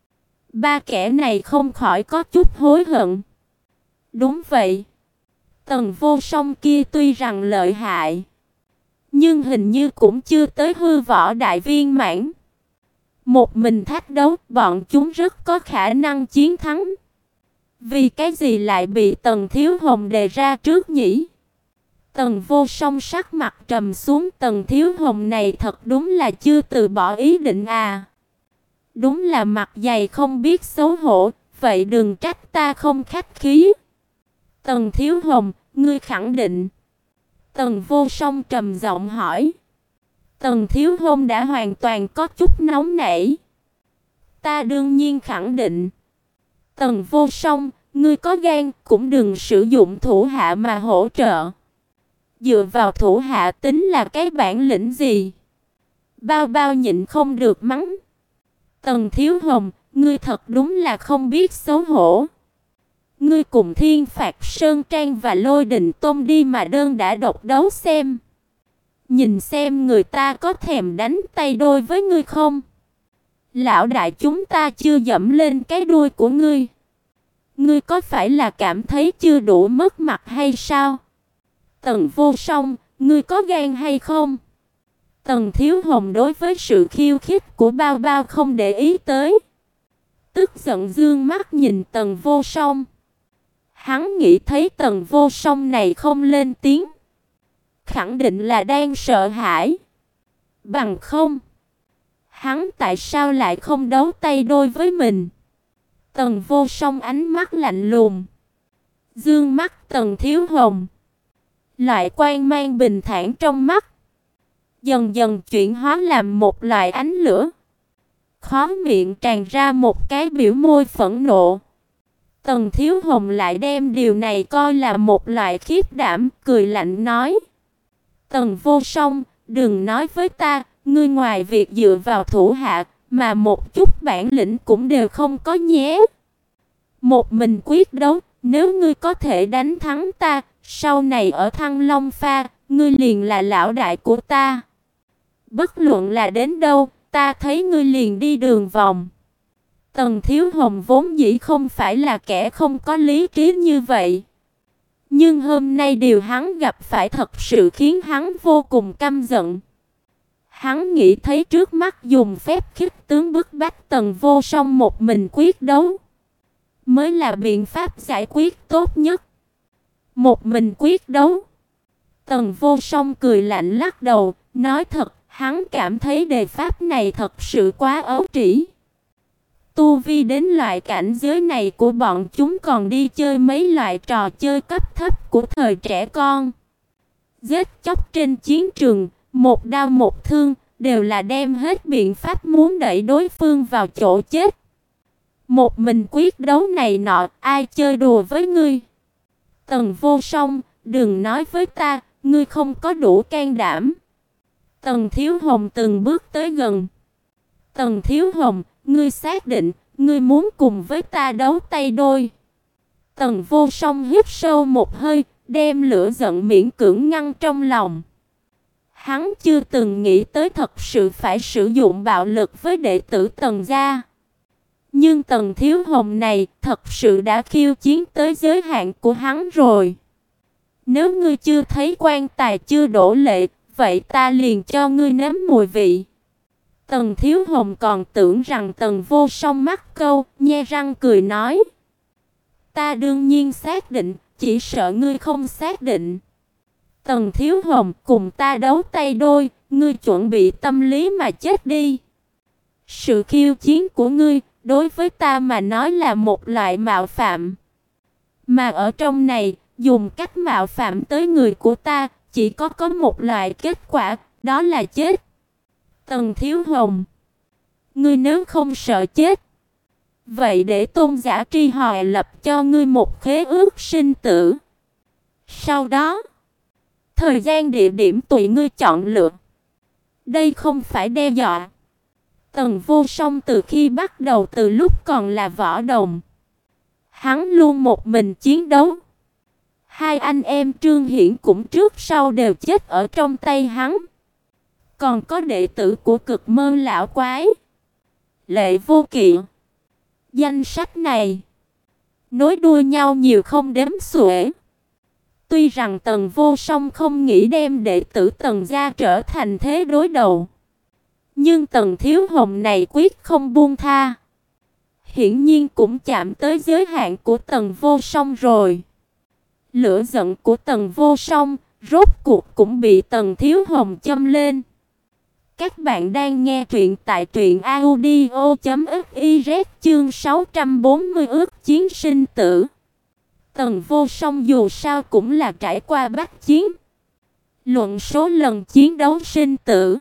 Ba kẻ này không khỏi có chút hối hận. Đúng vậy. Tần Vô Song kia tuy rằng lợi hại, nhưng hình như cũng chưa tới hư võ đại viên mãn. Một mình thách đấu, bọn chúng rất có khả năng chiến thắng. Vì cái gì lại bị Tần Thiếu Hồng đề ra trước nhỉ? Tần Vô Song sắc mặt trầm xuống, Tần Thiếu Hồng này thật đúng là chưa từ bỏ ý định à. Đúng là mặt dày không biết xấu hổ, vậy đừng trách ta không khách khí. Tần Thiếu Hồng, ngươi khẳng định? Tần Vô Song trầm giọng hỏi. Tần Thiếu Hồng đã hoàn toàn có chút nóng nảy. Ta đương nhiên khẳng định. Tần Vô Song, ngươi có gan cũng đừng sử dụng thủ hạ mà hỗ trợ. Dựa vào thủ hạ tính là cái bản lĩnh gì? Bao bao nhịn không được mắng. Tần Thiếu Hồng, ngươi thật đúng là không biết xấu hổ. Ngươi cùng Thiên Phạt Sơn Trang và Lôi Đình Tôn đi mà đơn đã độc đấu xem. Nhìn xem người ta có thèm đánh tay đôi với ngươi không? Lão đại chúng ta chưa dẫm lên cái đuôi của ngươi. Ngươi có phải là cảm thấy chưa đủ mất mặt hay sao? Tần Vô Song, ngươi có gan hay không? Tần Thiếu Hồng đối với sự khiêu khích của Bao Bao không để ý tới. Tức giận dương mắt nhìn Tần Vô Song. Hắn nghĩ thấy Tần Vô Song này không lên tiếng, khẳng định là đang sợ hãi. Bằng không, hắn tại sao lại không đấu tay đôi với mình? Tần Vô Song ánh mắt lạnh lùng, dương mắt Tần Thiếu Hồng. Loại quang mang bình thản trong mắt dần dần chuyển hóa làm một loại ánh lửa. Khóe miệng tràn ra một cái biểu môi phẫn nộ. Tần Thiếu Hồng lại đem điều này coi là một loại khiếp đảm, cười lạnh nói. Tần Vô Song, đừng nói với ta, ngươi ngoài việc dựa vào thủ hạ, mà một chút bản lĩnh cũng đều không có nhé. Một mình quyết đấu, nếu ngươi có thể đánh thắng ta, sau này ở Thăng Long Pha, ngươi liền là lão đại của ta. Bất luận là đến đâu, ta thấy ngươi liền đi đường vòng. Tần Thiếu Hồng vốn dĩ không phải là kẻ không có lý trí như vậy. Nhưng hôm nay điều hắn gặp phải thật sự khiến hắn vô cùng căm giận. Hắn nghĩ thấy trước mắt dùng phép khích tướng bức bách Tần Vô Song một mình quyết đấu mới là biện pháp giải quyết tốt nhất. Một mình quyết đấu. Tần Vô Song cười lạnh lắc đầu, nói thật, hắn cảm thấy đề pháp này thật sự quá ấu trĩ. Tu vi đến loại cảnh giới này của bọn chúng còn đi chơi mấy loại trò chơi cấp thấp của thời trẻ con. Giết chóc trên chiến trường, một đao một thương, đều là đem hết biện pháp muốn đẩy đối phương vào chỗ chết. Một mình quyết đấu này nọ, ai chơi đùa với ngươi? Tần Vô Song, đừng nói với ta, ngươi không có đủ can đảm. Tần Thiếu Hồng từng bước tới gần. Tần Thiếu Hồng, ngươi xác định, ngươi muốn cùng với ta đấu tay đôi? Tần Vô Song hít sâu một hơi, đem lửa giận miễn cưỡng ngăn trong lòng. Hắn chưa từng nghĩ tới thật sự phải sử dụng bạo lực với đệ tử Tần gia. Nhưng Tần Thiếu Hồng này thật sự đã khiêu chiến tới giới hạn của hắn rồi. Nếu ngươi chưa thấy quan tài chưa đổ lệ, vậy ta liền cho ngươi nếm mùi vị. Tần Thiếu Hồng còn tưởng rằng Tần Vô Song mắc câu, nhe răng cười nói. Ta đương nhiên xác định, chỉ sợ ngươi không xác định. Tần Thiếu Hồng, cùng ta đấu tay đôi, ngươi chuẩn bị tâm lý mà chết đi. Sự khiêu chiến của ngươi, đối với ta mà nói là một loại mạo phạm. Mà ở trong này, dùng cách mạo phạm tới người của ta, chỉ có có một loại kết quả, đó là chết. Tần Thiếu Hồng, ngươi nếu không sợ chết, vậy để Tôn giả Tri Họa lập cho ngươi một khế ước sinh tử. Sau đó, thời gian địa điểm tùy ngươi chọn lựa. Đây không phải đe dọa. Tần Vô Song từ khi bắt đầu, từ lúc còn là võ đồng, hắn luôn một mình chiến đấu. Hai anh em Trương Hiển cũng trước sau đều chết ở trong tay hắn. Còn có đệ tử của Cực Mơ lão quái, Lệ Vô Kỵ. Danh sách này nối đuôi nhau nhiều không đếm xuể. Tuy rằng Tần Vô Song không nghĩ đem đệ tử Tần gia trở thành thế đối đầu, nhưng Tần Thiếu Hồng này quyết không buông tha. Hiển nhiên cũng chạm tới giới hạn của Tần Vô Song rồi. Lửa giận của Tần Vô Song rốt cuộc cũng bị Tần Thiếu Hồng châm lên. Các bạn đang nghe truyện tại truyện audio chấm fiz chương sáu trăm bốn mươi ước chiến sinh tử. Tần Vô Song dù sao cũng là trải qua bách chiến. Luận số lần chiến đấu sinh tử,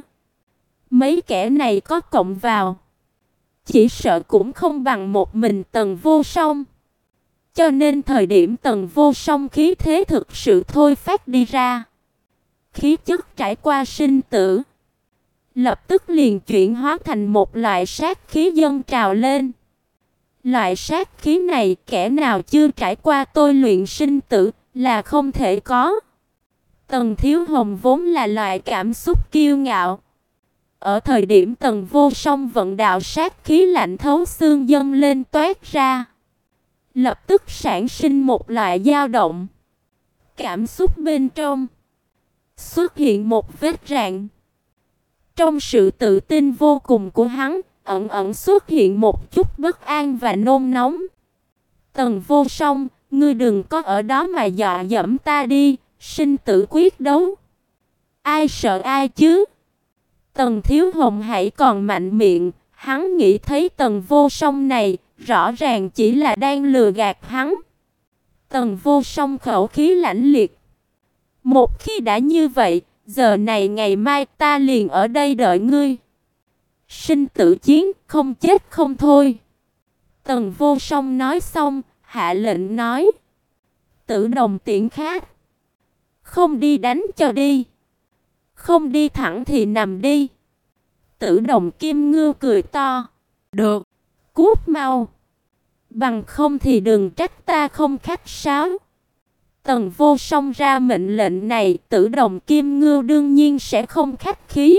mấy kẻ này có cộng vào, chỉ sợ cũng không bằng một mình Tần Vô Song. Cho nên thời điểm Tần Vô Song khí thế thực sự thôi phát đi ra, khí chất trải qua sinh tử, lập tức liền chuyển hóa thành một loại sát khí dâng trào lên. Loại sát khí này kẻ nào chưa trải qua tôi luyện sinh tử là không thể có. Tần Thiếu Hồng vốn là loại cảm xúc kiêu ngạo. Ở thời điểm Tần Vô Song vận đạo sát khí lạnh thấu xương dâng lên toát ra, lập tức sản sinh một loại dao động. Cảm xúc bên trong xuất hiện một vết rạn. Trong sự tự tin vô cùng của hắn, ẩn ẩn xuất hiện một chút bất an và nôn nóng. Tần Vô Song, ngươi đừng có ở đó mà dọa dẫm ta đi, sinh tử quyết đấu. Ai sợ ai chứ? Tần Thiếu Hồng hãy còn mạnh miệng, hắn nghĩ thấy Tần Vô Song này rõ ràng chỉ là đang lừa gạt hắn. Tần Vô Song khẩu khí lãnh liệt. Một khi đã như vậy, giờ này ngày mai ta liền ở đây đợi ngươi. Sinh tử chiến, không chết không thôi. Tần Vô Song nói xong, hạ lệnh nói: Tử Đồng tiễn khách, không đi đánh cho đi, không đi thẳng thì nằm đi. Tử Đồng Kim Ngưu cười to: Được, cút mau, bằng không thì đừng trách ta không khách sáo. Tần Vô Song ra mệnh lệnh này, Tử Đồng Kim Ngưu đương nhiên sẽ không khách khí,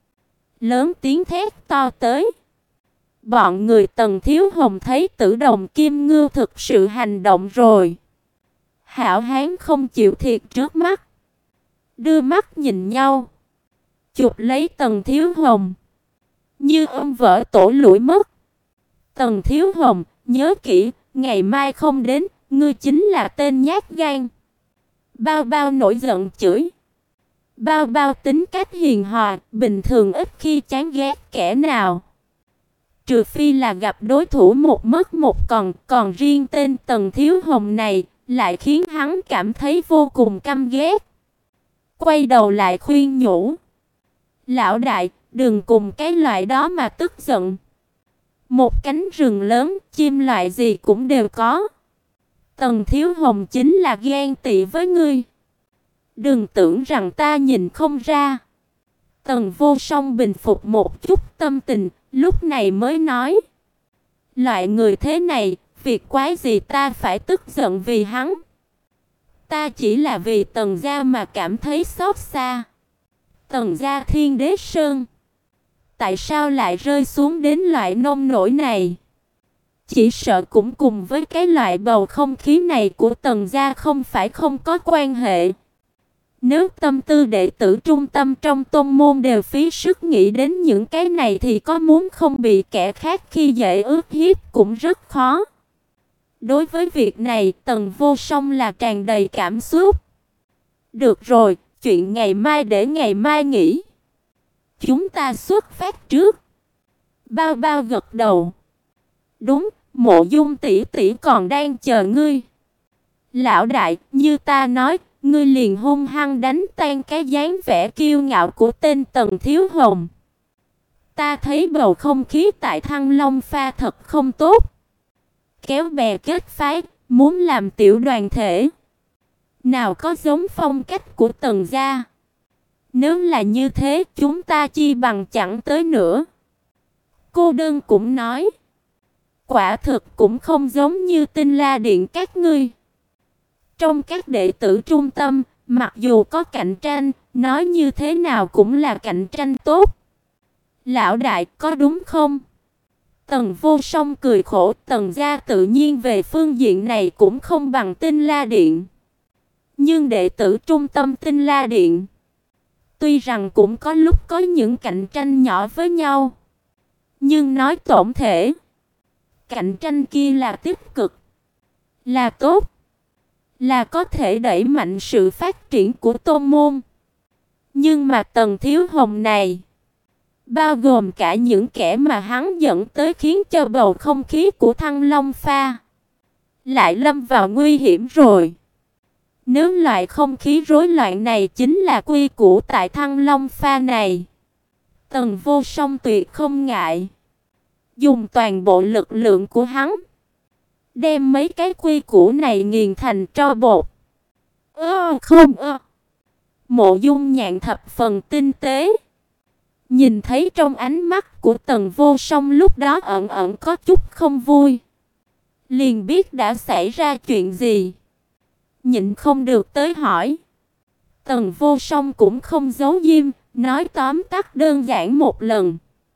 lớn tiếng thét to tới. Bọn người Tần Thiếu Hồng thấy Tử Đồng Kim Ngưu thực sự hành động rồi. Hảo hán không chịu thiệt trước mắt, đưa mắt nhìn nhau, chụp lấy Tần Thiếu Hồng, như ông vỡ tổ lũi mất. Tần Thiếu Hồng, nhớ kỹ, ngày mai không đến, ngươi chính là tên nhát gan. Bao Bao nổi giận chửi. Bao Bao tính cách hiền hòa, bình thường ít khi chán ghét kẻ nào, trừ phi là gặp đối thủ một mất một còn. Còn riêng tên Tần Thiếu Hồng này lại khiến hắn cảm thấy vô cùng căm ghét. Quay đầu lại khuyên nhủ: Lão đại, đừng cùng cái loại đó mà tức giận. Một cánh rừng lớn, chim loại gì cũng đều có. Tần Thiếu Hồng chính là ghen tị với ngươi, đừng tưởng rằng ta nhìn không ra. Tần Vô Song bình phục một chút tâm tình, lúc này mới nói: Loại người thế này, việc quái gì ta phải tức giận vì hắn. Ta chỉ là vì Tần gia mà cảm thấy xót xa. Tần gia Thiên Đế Sơn, tại sao lại rơi xuống đến loại nông nổi này? Chỉ sợ cũng cùng với cái loại bầu không khí này của Tần gia không phải không có quan hệ. Nếu tâm tư đệ tử trung tâm trong tôn môn đều phí sức nghĩ đến những cái này thì có muốn không bị kẻ khác khi dễ ức hiếp cũng rất khó. Đối với việc này, Tần Vô Song là tràn đầy cảm xúc. Được rồi, chuyện ngày mai để ngày mai nghĩ. Chúng ta xuất phát trước. Bao Bao gật đầu. Đúng, Mộ Dung tỷ tỷ còn đang chờ ngươi. Lão đại, như ta nói, ngươi liền hung hăng đánh tan cái dáng vẻ kiêu ngạo của tên Tần Thiếu Hồng. Ta thấy bầu không khí tại Thăng Long Pha thật không tốt. Kéo bè kết phái, muốn làm tiểu đoàn thể. Nào có giống phong cách của Tần gia. Nếu là như thế, chúng ta chi bằng chẳng tới nữa. Cô đơn cũng nói. Quả thực cũng không giống như Tinh La Điện các ngươi. Trong các đệ tử trung tâm, mặc dù có cạnh tranh, nói như thế nào cũng là cạnh tranh tốt. Lão đại, có đúng không? Tần Vô Song cười khổ, Tần gia tự nhiên về phương diện này cũng không bằng Tinh La Điện. Nhưng đệ tử trung tâm Tinh La Điện, tuy rằng cũng có lúc có những cạnh tranh nhỏ với nhau, nhưng nói tổng thể, cạnh tranh kia là tích cực, là tốt, là có thể đẩy mạnh sự phát triển của tôn môn. Nhưng mà Tần Thiếu Hồng này, bao gồm cả những kẻ mà hắn dẫn tới khiến cho bầu không khí của Thăng Long Pha lại lâm vào nguy hiểm rồi. Nếu loại không khí rối loạn này chính là quy củ tại Thăng Long Pha này, Tần Vô Song tuyệt không ngại dùng toàn bộ lực lượng của hắn đem mấy cái quy củ này nghiền thành tro bột. Ơ không ơ. Mộ Dung Nhạn thập phần tinh tế, nhìn thấy trong ánh mắt của Tần Vô Song lúc đó ẩn ẩn có chút không vui, liền biết đã xảy ra chuyện gì, nhịn không được tới hỏi. Tần Vô Song cũng không giấu giếm, nói tóm tắt đơn giản một lần.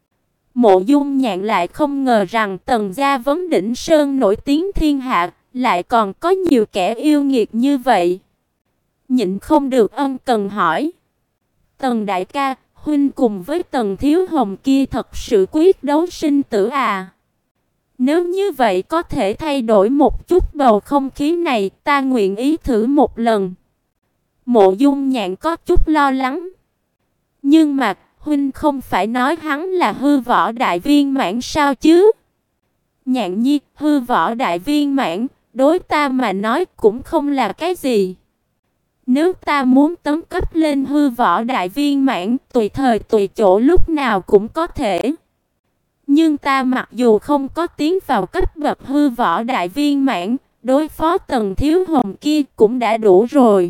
Mộ Dung Nhạn lại không ngờ rằng Tần gia Vấn Đỉnh Sơn nổi tiếng thiên hạ, lại còn có nhiều kẻ yêu nghiệt như vậy. Nhịn không được ân cần hỏi. Tần đại ca, huynh cùng với Tần Thiếu Hồng kia thật sự quyết đấu sinh tử à? Nếu như vậy có thể thay đổi một chút bầu không khí này, ta nguyện ý thử một lần. Mộ Dung Nhạn có chút lo lắng. Nhưng mà, huynh không phải nói hắn là hư võ đại viên mãn sao chứ? Nhạn nhi, hư võ đại viên mãn, đối ta mà nói cũng không là cái gì. Nếu ta muốn tấn cấp lên hư võ đại viên mãn, tùy thời tùy chỗ lúc nào cũng có thể. Nhưng ta mặc dù không có tiến vào cấp bậc hư võ đại viên mãn, đối phó Tần Thiếu Hồng kia cũng đã đủ rồi.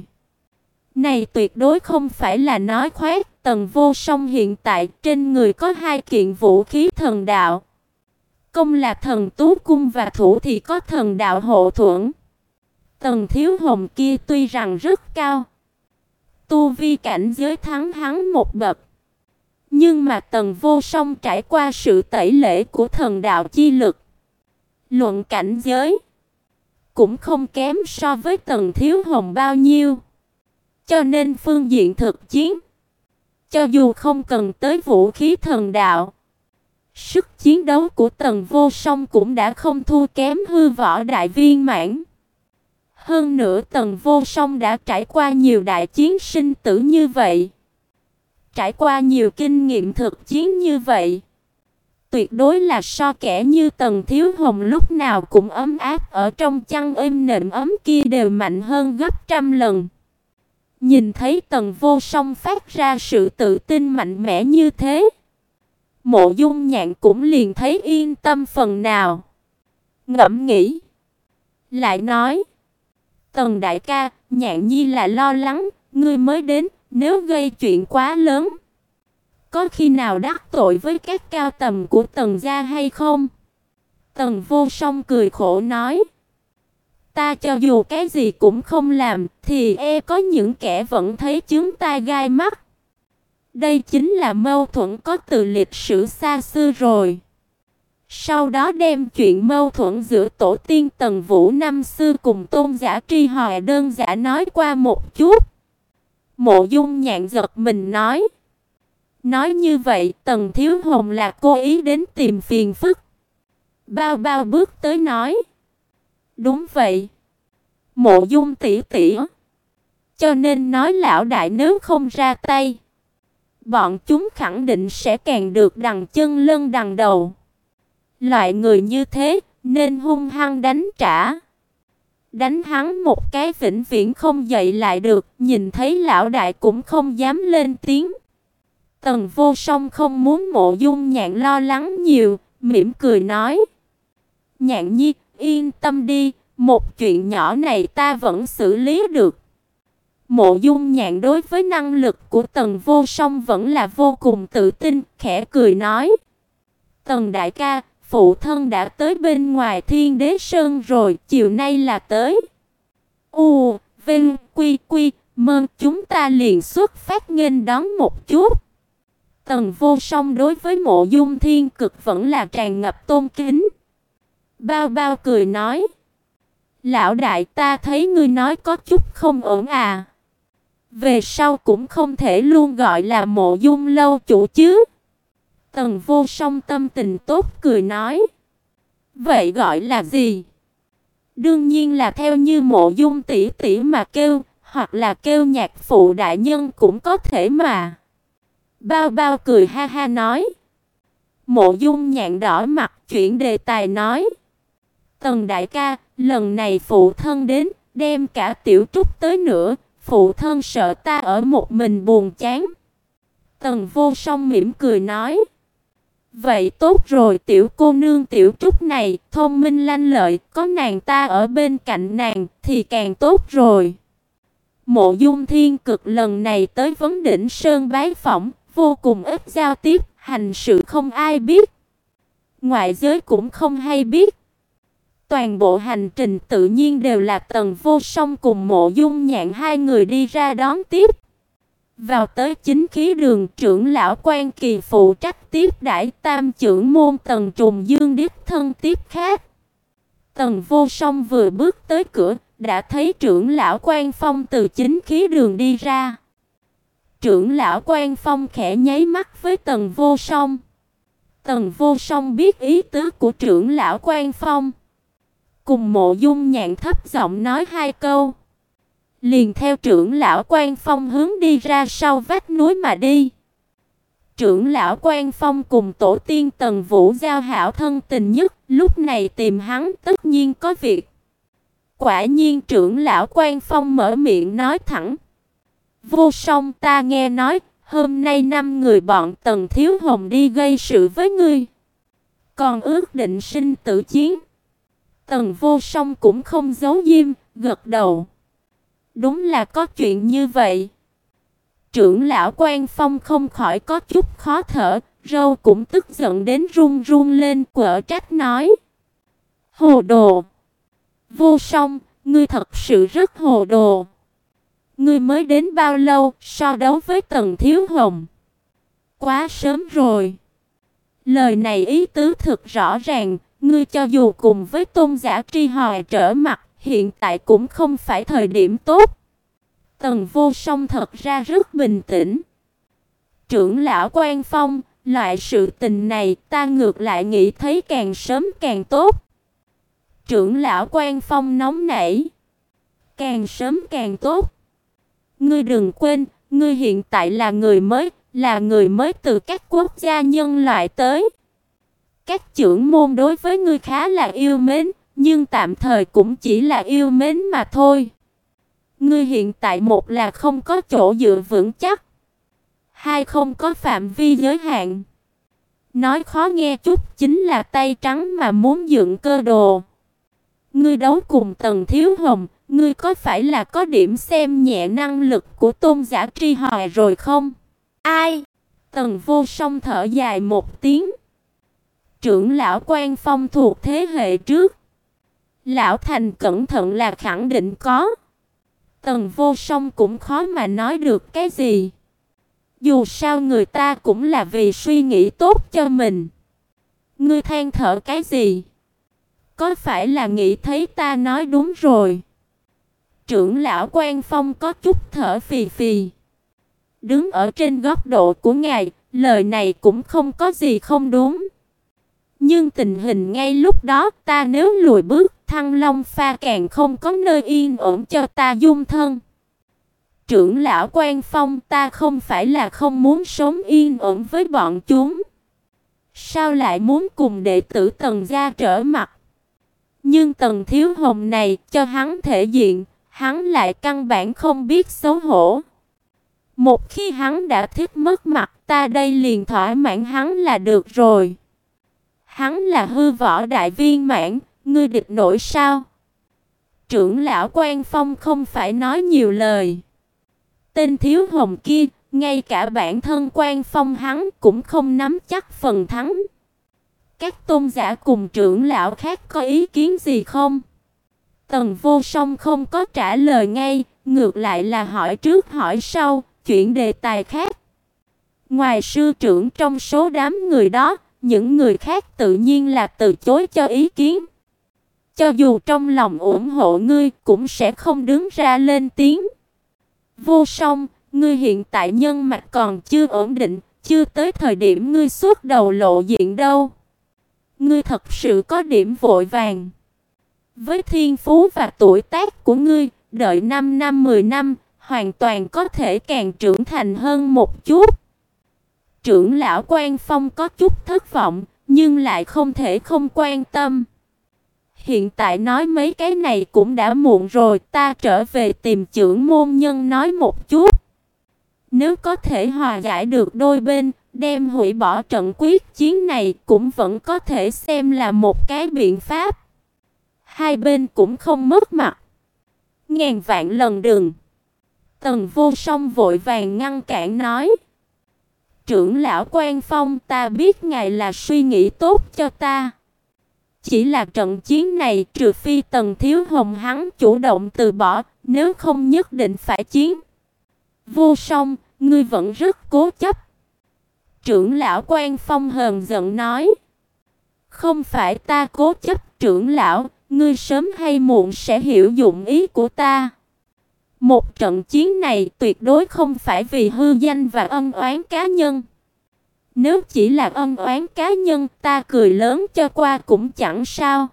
Này tuyệt đối không phải là nói khoác, Tần Vô Song hiện tại trên người có hai kiện vũ khí thần đạo. Công là thần tú cung và thủ thì có thần đạo hộ thuẫn. Tần Thiếu Hồng kia tuy rằng rất cao, tu vi cảnh giới thắng hắn một bậc. Nhưng mà Tần Vô Song trải qua sự tẩy lễ của thần đạo chi lực, luận cảnh giới cũng không kém so với Tần Thiếu Hồng bao nhiêu. Cho nên phương diện thực chiến, cho dù không cần tới vũ khí thần đạo, sức chiến đấu của Tần Vô Song cũng đã không thua kém hư võ đại viên mãn. Hơn nữa Tần Vô Song đã trải qua nhiều đại chiến sinh tử như vậy, trải qua nhiều kinh nghiệm thực chiến như vậy, tuyệt đối là so kẻ như Tần Thiếu Hồng lúc nào cũng ấm áp ở trong chăn êm nệm ấm kia đều mạnh hơn gấp trăm lần. Nhìn thấy Tần Vô Song phát ra sự tự tin mạnh mẽ như thế, Mộ Dung Nhạn cũng liền thấy yên tâm phần nào. Ngẫm nghĩ, lại nói: Tần đại ca, Nhạn nhi là lo lắng, ngươi mới đến, nếu gây chuyện quá lớn, có khi nào đắc tội với các cao tầm của Tần gia hay không? Tần Vô Song cười khổ nói: Ta cho dù cái gì cũng không làm, thì e có những kẻ vẫn thấy chướng tai gai mắt. Đây chính là mâu thuẫn có từ lịch sử xa xưa rồi. Sau đó đem chuyện mâu thuẫn giữa tổ tiên Tần Vũ năm xưa cùng Tôn giả Tri Hòa đơn giản nói qua một chút. Mộ Dung Nhạn giật mình nói: Nói như vậy Tần Thiếu Hồng là cố ý đến tìm phiền phức. Bao Bao bước tới nói: Đúng vậy. Mộ Dung tỷ tỷ. Cho nên nói lão đại nếu không ra tay, bọn chúng khẳng định sẽ càng được đằng chân lân đằng đầu. Loại người như thế nên hung hăng đánh trả. Đánh hắn một cái vĩnh viễn không dậy lại được, nhìn thấy lão đại cũng không dám lên tiếng. Tần Vô Song không muốn Mộ Dung Nhạn lo lắng nhiều, mỉm cười nói: "Nhạn nhi, yên tâm đi, một chuyện nhỏ này ta vẫn xử lý được." Mộ Dung Nhạn đối với năng lực của Tần Vô Song vẫn là vô cùng tự tin, khẽ cười nói: "Tần đại ca, phụ thân đã tới bên ngoài Thiên Đế Sơn rồi, chiều nay là tới." U, Vinh, Quy, Quy, Mơ, chúng ta liền xuất phát nghênh đón một chút. Tần Vô Song đối với Mộ Dung Thiên Cực vẫn là tràn ngập tôn kính. Bao Bao cười nói: "Lão đại, ta thấy ngươi nói có chút không ổn à. Về sau cũng không thể luôn gọi là Mộ Dung lâu chủ chứ?" Tần Vô Song tâm tình tốt cười nói: "Vậy gọi là gì? Đương nhiên là theo như Mộ Dung tỷ tỷ mà kêu, hoặc là kêu nhạc phụ đại nhân cũng có thể mà." Bao Bao cười ha ha nói. Mộ Dung Nhạn đỏ mặt chuyển đề tài nói: "Tần đại ca, lần này phụ thân đến, đem cả Tiểu Trúc tới nữa, phụ thân sợ ta ở một mình buồn chán." Tần Vô Song mỉm cười nói: "Vậy tốt rồi, tiểu cô nương Tiểu Trúc này thông minh lanh lợi, có nàng ta ở bên cạnh nàng thì càng tốt rồi." Mộ Dung Thiên Cực lần này tới Vấn Đỉnh Sơn bái phỏng, vô cùng ít giao tiếp, hành sự không ai biết. Ngoại giới cũng không hay biết. Toàn bộ hành trình tự nhiên đều là Tần Vô Song cùng Mộ Dung Nhạn hai người đi ra đón tiếp. Vào tới chính khí đường, trưởng lão Quan Kỳ phụ trách tiếp đãi, tam trưởng môn Tần Trùng Dương đích thân tiếp khách. Tần Vô Song vừa bước tới cửa, đã thấy trưởng lão Quan Phong từ chính khí đường đi ra. Trưởng lão Quan Phong khẽ nháy mắt với Tần Vô Song. Tần Vô Song biết ý tứ của trưởng lão Quan Phong, cùng Mộ Dung Nhạn thấp giọng nói hai câu, liền theo trưởng lão Quan Phong hướng đi ra sau vách núi mà đi. Trưởng lão Quan Phong cùng tổ tiên Tần Vũ giao hảo thân tình nhất, lúc này tìm hắn tất nhiên có việc. Quả nhiên trưởng lão Quan Phong mở miệng nói thẳng: "Vô Song, ta nghe nói hôm nay năm người bọn Tần Thiếu Hồng đi gây sự với ngươi, còn ước định sinh tử chiến." Tần Vô Song cũng không giấu giếm, gật đầu: "Đúng là có chuyện như vậy." Trưởng lão Quan Phong không khỏi có chút khó thở, râu cũng tức giận đến run run lên, quở trách nói: "Hồ đồ! Vô Song, ngươi thật sự rất hồ đồ. Ngươi mới đến bao lâu, so đấu với Tần Thiếu Hồng? Quá sớm rồi." Lời này ý tứ thực rõ ràng, ngươi cho dù cùng với Tôn giả Tri Hòe trở mặt, hiện tại cũng không phải thời điểm tốt. Tần Vô Song thật ra rất bình tĩnh. "Trưởng lão Quan Phong, loại sự tình này ta ngược lại nghĩ thấy càng sớm càng tốt." Trưởng lão Quan Phong nóng nảy: "Càng sớm càng tốt? Ngươi đừng quên, ngươi hiện tại là người mới, là người mới từ các quốc gia nhân loại tới. Các trưởng môn đối với ngươi khá là yêu mến, nhưng tạm thời cũng chỉ là yêu mến mà thôi. Ngươi hiện tại một là không có chỗ dựa vững chắc, hai không có phạm vi giới hạn. Nói khó nghe chút chính là tay trắng mà muốn dựng cơ đồ. Ngươi đấu cùng Tần Thiếu Hồng, ngươi có phải là có điểm xem nhẹ năng lực của Tôn giả Tri Hòe rồi không?" "Ai?" Tần Vô Song thở dài một tiếng. Trưởng lão Quan Phong thuộc thế hệ trước, lão thành cẩn thận là khẳng định có. Tần Vô Song cũng khó mà nói được cái gì. Dù sao người ta cũng là vì suy nghĩ tốt cho mình. "Ngươi than thở cái gì? Có phải là nghĩ thấy ta nói đúng rồi?" Trưởng lão Quan Phong có chút thở phì phì. Đứng ở trên góc độ của ngài, lời này cũng không có gì không đúng. Nhưng tình hình ngay lúc đó, ta nếu lùi bước, Thăng Long Pha càng không có nơi yên ổn cho ta dung thân. Trưởng lão Quan Phong, ta không phải là không muốn sống yên ổn với bọn chúng. Sao lại muốn cùng đệ tử Tần gia trở mặt? Nhưng Tần Thiếu Hồng này, cho hắn thể diện, hắn lại căn bản không biết xấu hổ. Một khi hắn đã thích mất mặt, ta đây liền thỏa mãn hắn là được rồi. Hắn là hư võ đại viên mãn, ngươi địch nổi sao? Trưởng lão Quan Phong không phải nói nhiều lời. Tên Thiếu Hồng kia, ngay cả bản thân Quan Phong hắn cũng không nắm chắc phần thắng. Các tôn giả cùng trưởng lão khác có ý kiến gì không? Tần Vô Song không có trả lời ngay, ngược lại là hỏi trước hỏi sau, chuyển đề tài khác. Ngoài sư trưởng trong số đám người đó, những người khác tự nhiên là từ chối cho ý kiến. Cho dù trong lòng ủng hộ ngươi, cũng sẽ không đứng ra lên tiếng. Vô Song, ngươi hiện tại nhân mạch còn chưa ổn định, chưa tới thời điểm ngươi xuất đầu lộ diện đâu. Ngươi thật sự có điểm vội vàng. Với thiên phú và tuổi tác của ngươi, đợi năm năm mười năm, hoàn toàn có thể càng trưởng thành hơn một chút. Trưởng lão Quan Phong có chút thất vọng, nhưng lại không thể không quan tâm. Hiện tại nói mấy cái này cũng đã muộn rồi, ta trở về tìm trưởng môn nhân nói một chút. Nếu có thể hòa giải được đôi bên, đem hủy bỏ trận quyết chiến này cũng vẫn có thể xem là một cái biện pháp. Hai bên cũng không mất mặt. Ngàn vạn lần đừng. Tần Vô Song vội vàng ngăn cản nói. Trưởng lão Quan Phong, ta biết ngài là suy nghĩ tốt cho ta. Chỉ là trận chiến này, trừ phi Tần Thiếu Hồng hắn chủ động từ bỏ, nếu không nhất định phải chiến. Vô Song, ngươi vẫn rất cố chấp. Trưởng lão Quan Phong hờn giận nói. Không phải ta cố chấp trưởng lão, ngươi sớm hay muộn sẽ hiểu dụng ý của ta. Một trận chiến này tuyệt đối không phải vì hư danh và ân oán cá nhân. Nếu chỉ là ân oán cá nhân, ta cười lớn cho qua cũng chẳng sao.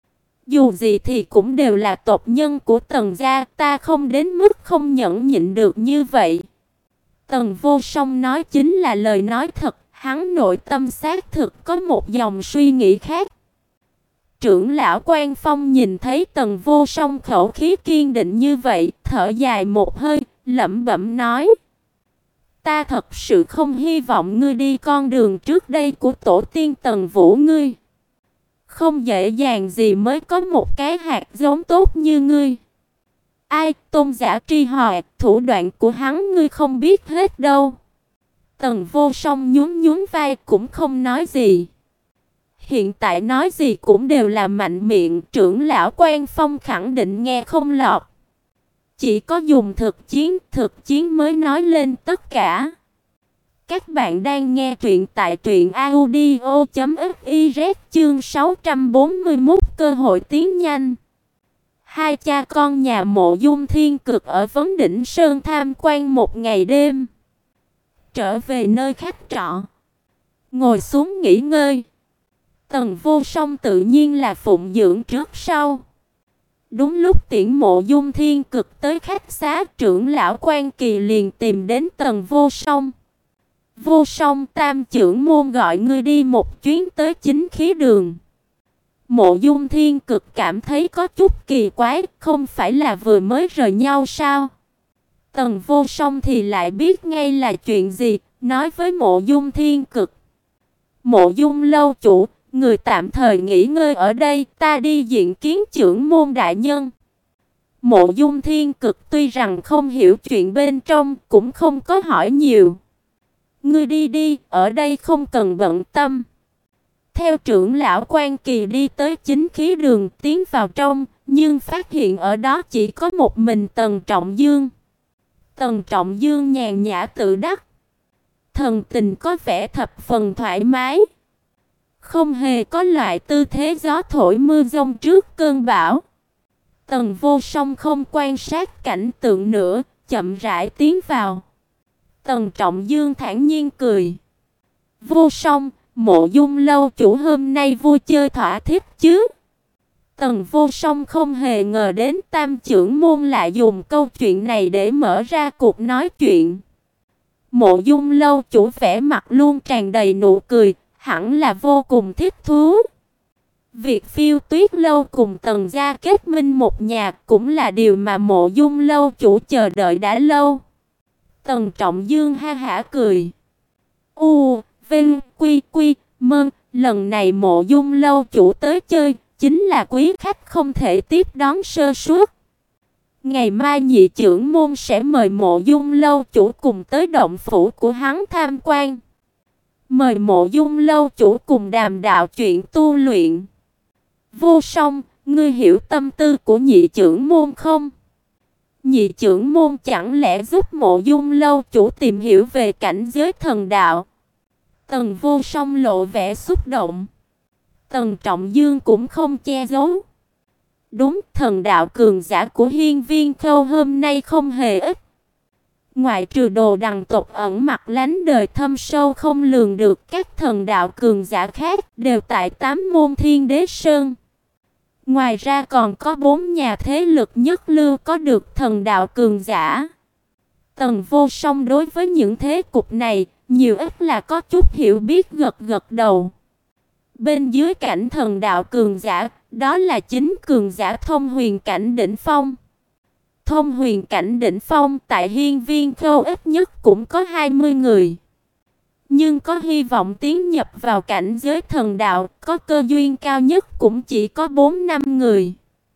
Dù gì thì cũng đều là tộc nhân của Tần gia, ta không đến mức không nhẫn nhịn được như vậy. Tần Vô Song nói chính là lời nói thật, hắn nội tâm xác thực có một dòng suy nghĩ khác. Trưởng lão Quan Phong nhìn thấy Tần Vô Song khẩu khí kiên định như vậy, thở dài một hơi, lẩm bẩm nói. Ta thật sự không hy vọng ngươi đi con đường trước đây của tổ tiên Tần Vũ ngươi. Không dễ dàng gì mới có một cái hạt giống tốt như ngươi. Ai, tôn giả tri hòa, thủ đoạn của hắn ngươi không biết hết đâu. Tần Vô Song nhún nhún vai cũng không nói gì. Hiện tại nói gì cũng đều là mạnh miệng, trưởng lão Quan Phong khẳng định nghe không lọt. Chỉ có dùng thực chiến, thực chiến mới nói lên tất cả. Các bạn đang nghe truyện tại truyện audio chấm fiz chương sáu trăm bốn mươi mốt cơ hội tiến nhanh. Hai cha con nhà Mộ Dung Thiên Cực ở Vấn Đỉnh Sơn tham quan một ngày đêm. Trở về nơi khách trọ, ngồi xuống nghỉ ngơi. Tần Vô Song tự nhiên là phụng dưỡng trước sau. Đúng lúc tiễn Mộ Dung Thiên Cực tới khách xá, trưởng lão Quan Kỳ liền tìm đến Tần Vô Song. Vô Song, tam trưởng môn gọi ngươi đi một chuyến tới Chính Khí Đường. Mộ Dung Thiên Cực cảm thấy có chút kỳ quái, không phải là vừa mới rời nhau sao? Tần Vô Song thì lại biết ngay là chuyện gì, nói với Mộ Dung Thiên Cực. Mộ Dung lâu chủ, người tạm thời nghỉ ngơi ở đây, ta đi diện kiến trưởng môn đại nhân. Mộ Dung Thiên Cực tuy rằng không hiểu chuyện bên trong, cũng không có hỏi nhiều. Ngươi đi đi, ở đây không cần bận tâm. Theo trưởng lão Quan Kỳ đi tới Chính Khí Đường, tiến vào trong, nhưng phát hiện ở đó chỉ có một mình Tần Trọng Dương. Tần Trọng Dương nhàn nhã tự đắc, thần tình có vẻ thập phần thoải mái, không hề có loại tư thế gió thổi mưa giông trước cơn bão. Tần Vô Song không quan sát cảnh tượng nữa, chậm rãi tiến vào. Tần Trọng Dương thản nhiên cười. Vô Song, Mộ Dung lâu chủ hôm nay vui chơi thỏa thích chứ? Tần Vô Song không hề ngờ đến Tam trưởng môn lại dùng câu chuyện này để mở ra cuộc nói chuyện. Mộ Dung lâu chủ vẻ mặt luôn tràn đầy nụ cười, hẳn là vô cùng thích thú. Việc Phiêu Tuyết lâu cùng Tần gia kết minh một nhà cũng là điều mà Mộ Dung lâu chủ chờ đợi đã lâu. Tần Trọng Dương ha hả cười. U, Vinh, Quy, Quy, Mơn, lần này Mộ Dung lâu chủ tới chơi, chính là quý khách không thể tiếp đón sơ suất. Ngày mai nhị trưởng môn sẽ mời Mộ Dung lâu chủ cùng tới động phủ của hắn tham quan. Mời Mộ Dung lâu chủ cùng đàm đạo chuyện tu luyện. Vô Song, ngươi hiểu tâm tư của nhị trưởng môn không? Nhị trưởng môn chẳng lẽ giúp Mộ Dung lâu chủ tìm hiểu về cảnh giới thần đạo? Tần Vô Song lộ vẻ xúc động. Tần Trọng Dương cũng không che giấu. Đúng, thần đạo cường giả của Hiên Viên Khâu hôm nay không hề ít. Ngoại trừ Đồ Đằng tộc ẩn mặt lánh đời thâm sâu không lường được, các thần đạo cường giả khác đều tại tám môn Thiên Đế Sơn. Ngoài ra còn có bốn nhà thế lực nhất lưu có được thần đạo cường giả. Tần Vô Song đối với những thế cục này, nhiều ít là có chút hiểu biết, gật gật đầu. Bên dưới cảnh thần đạo cường giả, đó là chính cường giả thông huyền cảnh đỉnh phong. Thông huyền cảnh đỉnh phong tại Hiên Viên Khâu ít nhất cũng có hai mươi người. Nhưng có hy vọng tiến nhập vào cảnh giới thần đạo, có cơ duyên cao nhất cũng chỉ có bốn năm người.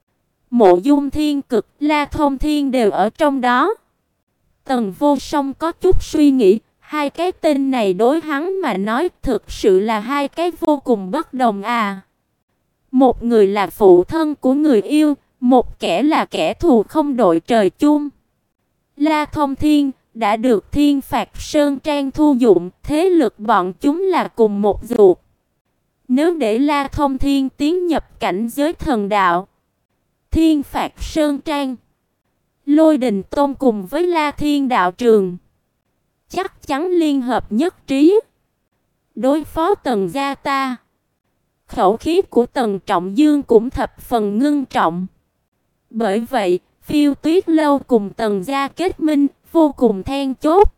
Mộ Dung Thiên Cực, La Thông Thiên đều ở trong đó. Tần Vô Song có chút suy nghĩ, hai cái tên này đối hắn mà nói thực sự là hai cái vô cùng bất đồng à. Một người là phụ thân của người yêu, một kẻ là kẻ thù không đội trời chung. La Thông Thiên đã được Thiên Phạt Sơn Trang thu dụng, thế lực bọn chúng là cùng một ruột. Nếu để La Thông Thiên tiến nhập cảnh giới thần đạo, Thiên Phạt Sơn Trang, Lôi Đình Tôn cùng với La Thiên Đạo Trường chắc chắn liên hợp nhất trí đối phó Tần gia ta. Khẩu khí của Tần Trọng Dương cũng thập phần ngưng trọng. Bởi vậy, Phiêu Tuyết lâu cùng Tần gia kết minh vô cùng then chốt.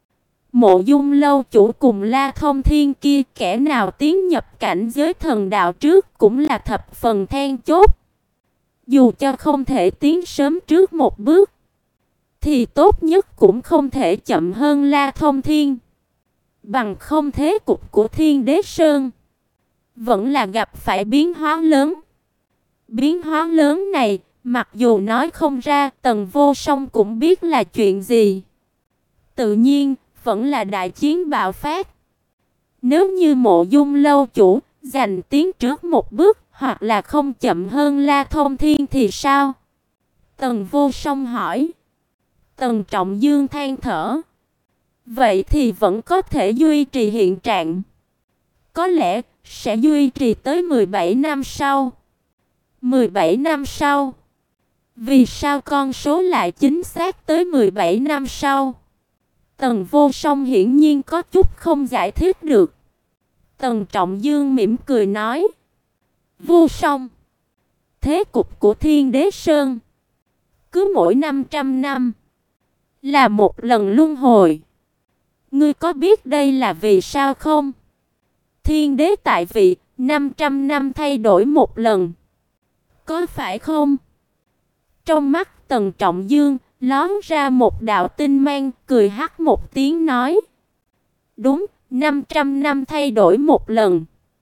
Mộ Dung lâu chủ cùng La Thông Thiên kia, kẻ nào tiến nhập cảnh giới thần đạo trước cũng là thập phần then chốt. Dù cho không thể tiến sớm trước một bước, thì tốt nhất cũng không thể chậm hơn La Thông Thiên. Bằng không thế cục của Thiên Đế Sơn vẫn là gặp phải biến hóa lớn. Biến hóa lớn này, mặc dù nói không ra, Tần Vô Song cũng biết là chuyện gì. Tự nhiên, vẫn là đại chiến bạo phát. Nếu như Mộ Dung lâu chủ giành tiến trước một bước, hoặc là không chậm hơn La Thông Thiên thì sao? Tần Vô Song hỏi. Tần Trọng Dương than thở. Vậy thì vẫn có thể duy trì hiện trạng. Có lẽ sẽ duy trì tới mười bảy năm sau. mười bảy năm sau? Vì sao con số lại chính xác tới mười bảy năm sau? Tần Vô Song hiển nhiên có chút không giải thích được. Tần Trọng Dương mỉm cười nói. Vô Song, thế cục của Thiên Đế Sơn cứ mỗi năm trăm năm là một lần luân hồi. Ngươi có biết đây là vì sao không? Thiên đế tại vị, năm trăm năm thay đổi một lần. Có phải không? Trong mắt Tần Trọng Dương lóe ra một đạo tinh mang, cười hắc một tiếng nói. Đúng, năm trăm năm thay đổi một lần.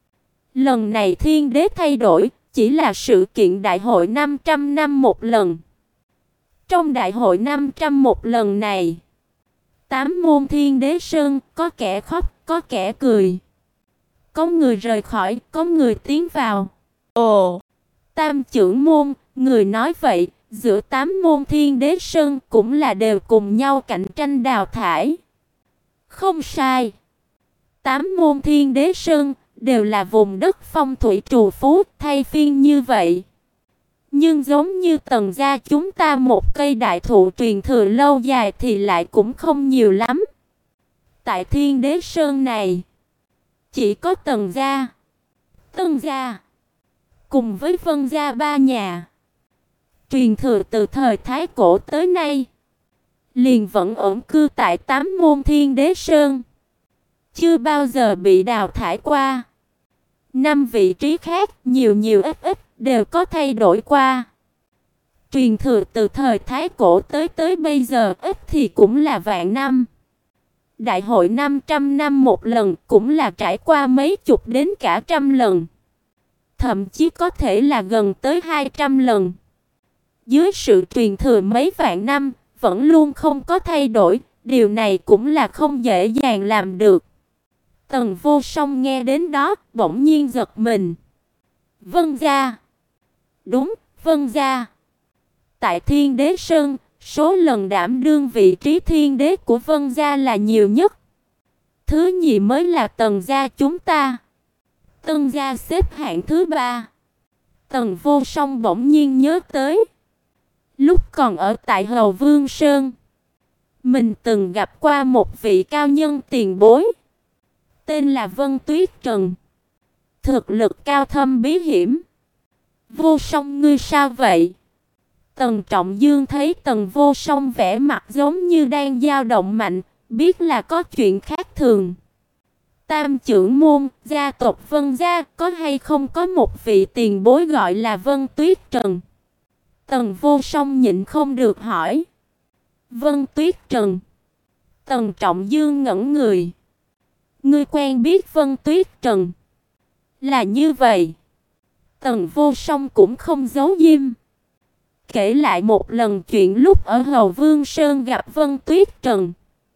Lần này thiên đế thay đổi, chỉ là sự kiện đại hội năm trăm năm một lần. Trong đại hội năm trăm một lần này, tám môn Thiên Đế Sơn, có kẻ khóc, có kẻ cười. Có người rời khỏi, có người tiến vào. Ồ, Tam trưởng môn, người nói vậy, giữa tám môn Thiên Đế Sơn cũng là đều cùng nhau cạnh tranh đào thải. Không sai. Tám môn Thiên Đế Sơn đều là vùng đất phong thủy trù phú, thay phiên như vậy. Nhưng giống như Tần gia chúng ta một cây đại thụ truyền thừa lâu dài thì lại cũng không nhiều lắm. Tại Thiên Đế Sơn này, Chỉ có Tần gia, Tân gia cùng với Vân gia ba nhà truyền thừa từ thời Thái Cổ tới nay, liền vẫn ổn cư tại Tám Môn Thiên Đế Sơn, chưa bao giờ bị đào thải qua. Năm vị trí khác, nhiều nhiều ít ít, đều có thay đổi qua. Truyền thừa từ thời Thái Cổ tới tới bây giờ, ít thì cũng là vạn năm. Đại hội năm trăm năm một lần, cũng là trải qua mấy chục đến cả trăm lần. Thậm chí có thể là gần tới hai trăm lần. Dưới sự truyền thừa mấy vạn năm, vẫn luôn không có thay đổi, điều này cũng là không dễ dàng làm được. Tần Vô Song nghe đến đó, bỗng nhiên giật mình. Vân gia. Đúng, Vân gia. Tại Thiên Đế Sơn, số lần đảm đương vị trí thiên đế của Vân gia là nhiều nhất. Thứ nhì mới là Tần gia chúng ta. Tân gia xếp hạng thứ ba. Tần Vô Song bỗng nhiên nhớ tới, lúc còn ở tại Hầu Vương Sơn, mình từng gặp qua một vị cao nhân tiền bối, tên là Vân Tuyết Trần. Thực lực cao thâm bí hiểm. Vô Song ngươi sao vậy? Tần Trọng Dương thấy Tần Vô Song vẻ mặt giống như đang dao động mạnh, biết là có chuyện khác thường. Tam trưởng môn, gia tộc Vân gia, có hay không có một vị tiền bối gọi là Vân Tuyết Trần? Tần Vô Song nhịn không được hỏi. Vân Tuyết Trần. Tần Trọng Dương ngẩn người. Ngươi quen biết Vân Tuyết Trần? Là như vậy. Tần Vô Song cũng không giấu giếm, kể lại một lần chuyện lúc ở Hầu Vương Sơn gặp Vân Tuyết Trần.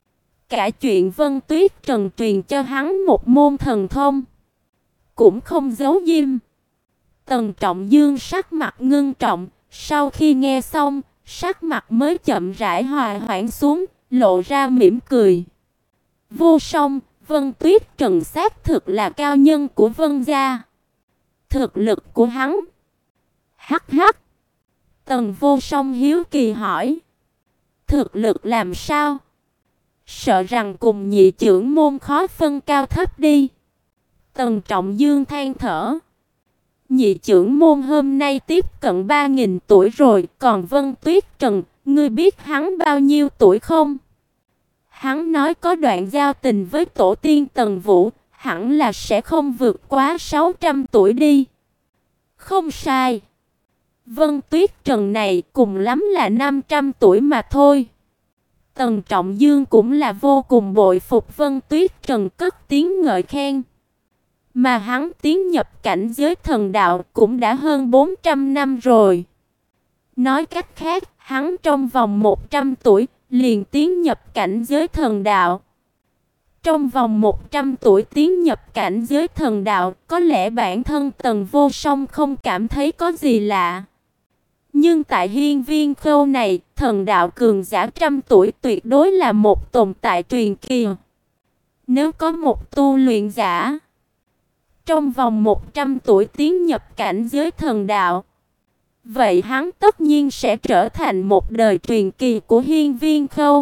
Cả chuyện Vân Tuyết Trần truyền cho hắn một môn thần thông, cũng không giấu giếm. Tần Trọng Dương sắc mặt ngưng trọng, sau khi nghe xong, sắc mặt mới chậm rãi hòa hoãn xuống, lộ ra mỉm cười. Vô Song, Vân Tuyết Trần xác thực là cao nhân của Vân gia. Thực lực của hắn. Hắc hắc. Tần Vô Song hiếu kỳ hỏi. Thực lực làm sao? Sợ rằng cùng nhị trưởng môn khó phân cao thấp đi. Tần Trọng Dương than thở. Nhị trưởng môn hôm nay tiếp cận ba nghìn tuổi rồi, còn Vân Tuyết Trần, ngươi biết hắn bao nhiêu tuổi không? Hắn nói có đoạn giao tình với tổ tiên Tần Vũ, hẳn là sẽ không vượt quá sáu trăm tuổi đi. Không sai. Vân Tuyết Trần này cùng lắm là năm trăm tuổi mà thôi. Tần Trọng Dương cũng là vô cùng bội phục Vân Tuyết Trần, cất tiếng ngợi khen. Mà hắn tiến nhập cảnh giới thần đạo cũng đã hơn bốn trăm năm rồi. Nói cách khác, hắn trong vòng một trăm tuổi liền tiến nhập cảnh giới thần đạo. Trong vòng một trăm tuổi tiến nhập cảnh giới thần đạo, có lẽ bản thân Tần Vô Song không cảm thấy có gì lạ. Nhưng tại Hiên Viên Khâu này, thần đạo cường giả trăm tuổi tuyệt đối là một tồn tại truyền kỳ. Nếu có một tu luyện giả trong vòng một trăm tuổi tiến nhập cảnh giới thần đạo, vậy hắn tất nhiên sẽ trở thành một đời truyền kỳ của Hiên Viên Khâu,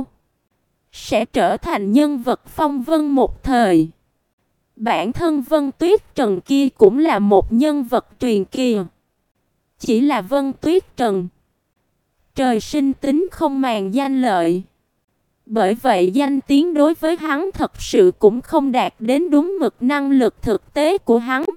sẽ trở thành nhân vật phong vân một thời. Bản thân Vân Tuyết Trần kia cũng là một nhân vật truyền kỳ. Chỉ là Vân Tuyết Trần trời sinh tính không màng danh lợi, bởi vậy danh tiếng đối với hắn thật sự cũng không đạt đến đúng mực năng lực thực tế của hắn.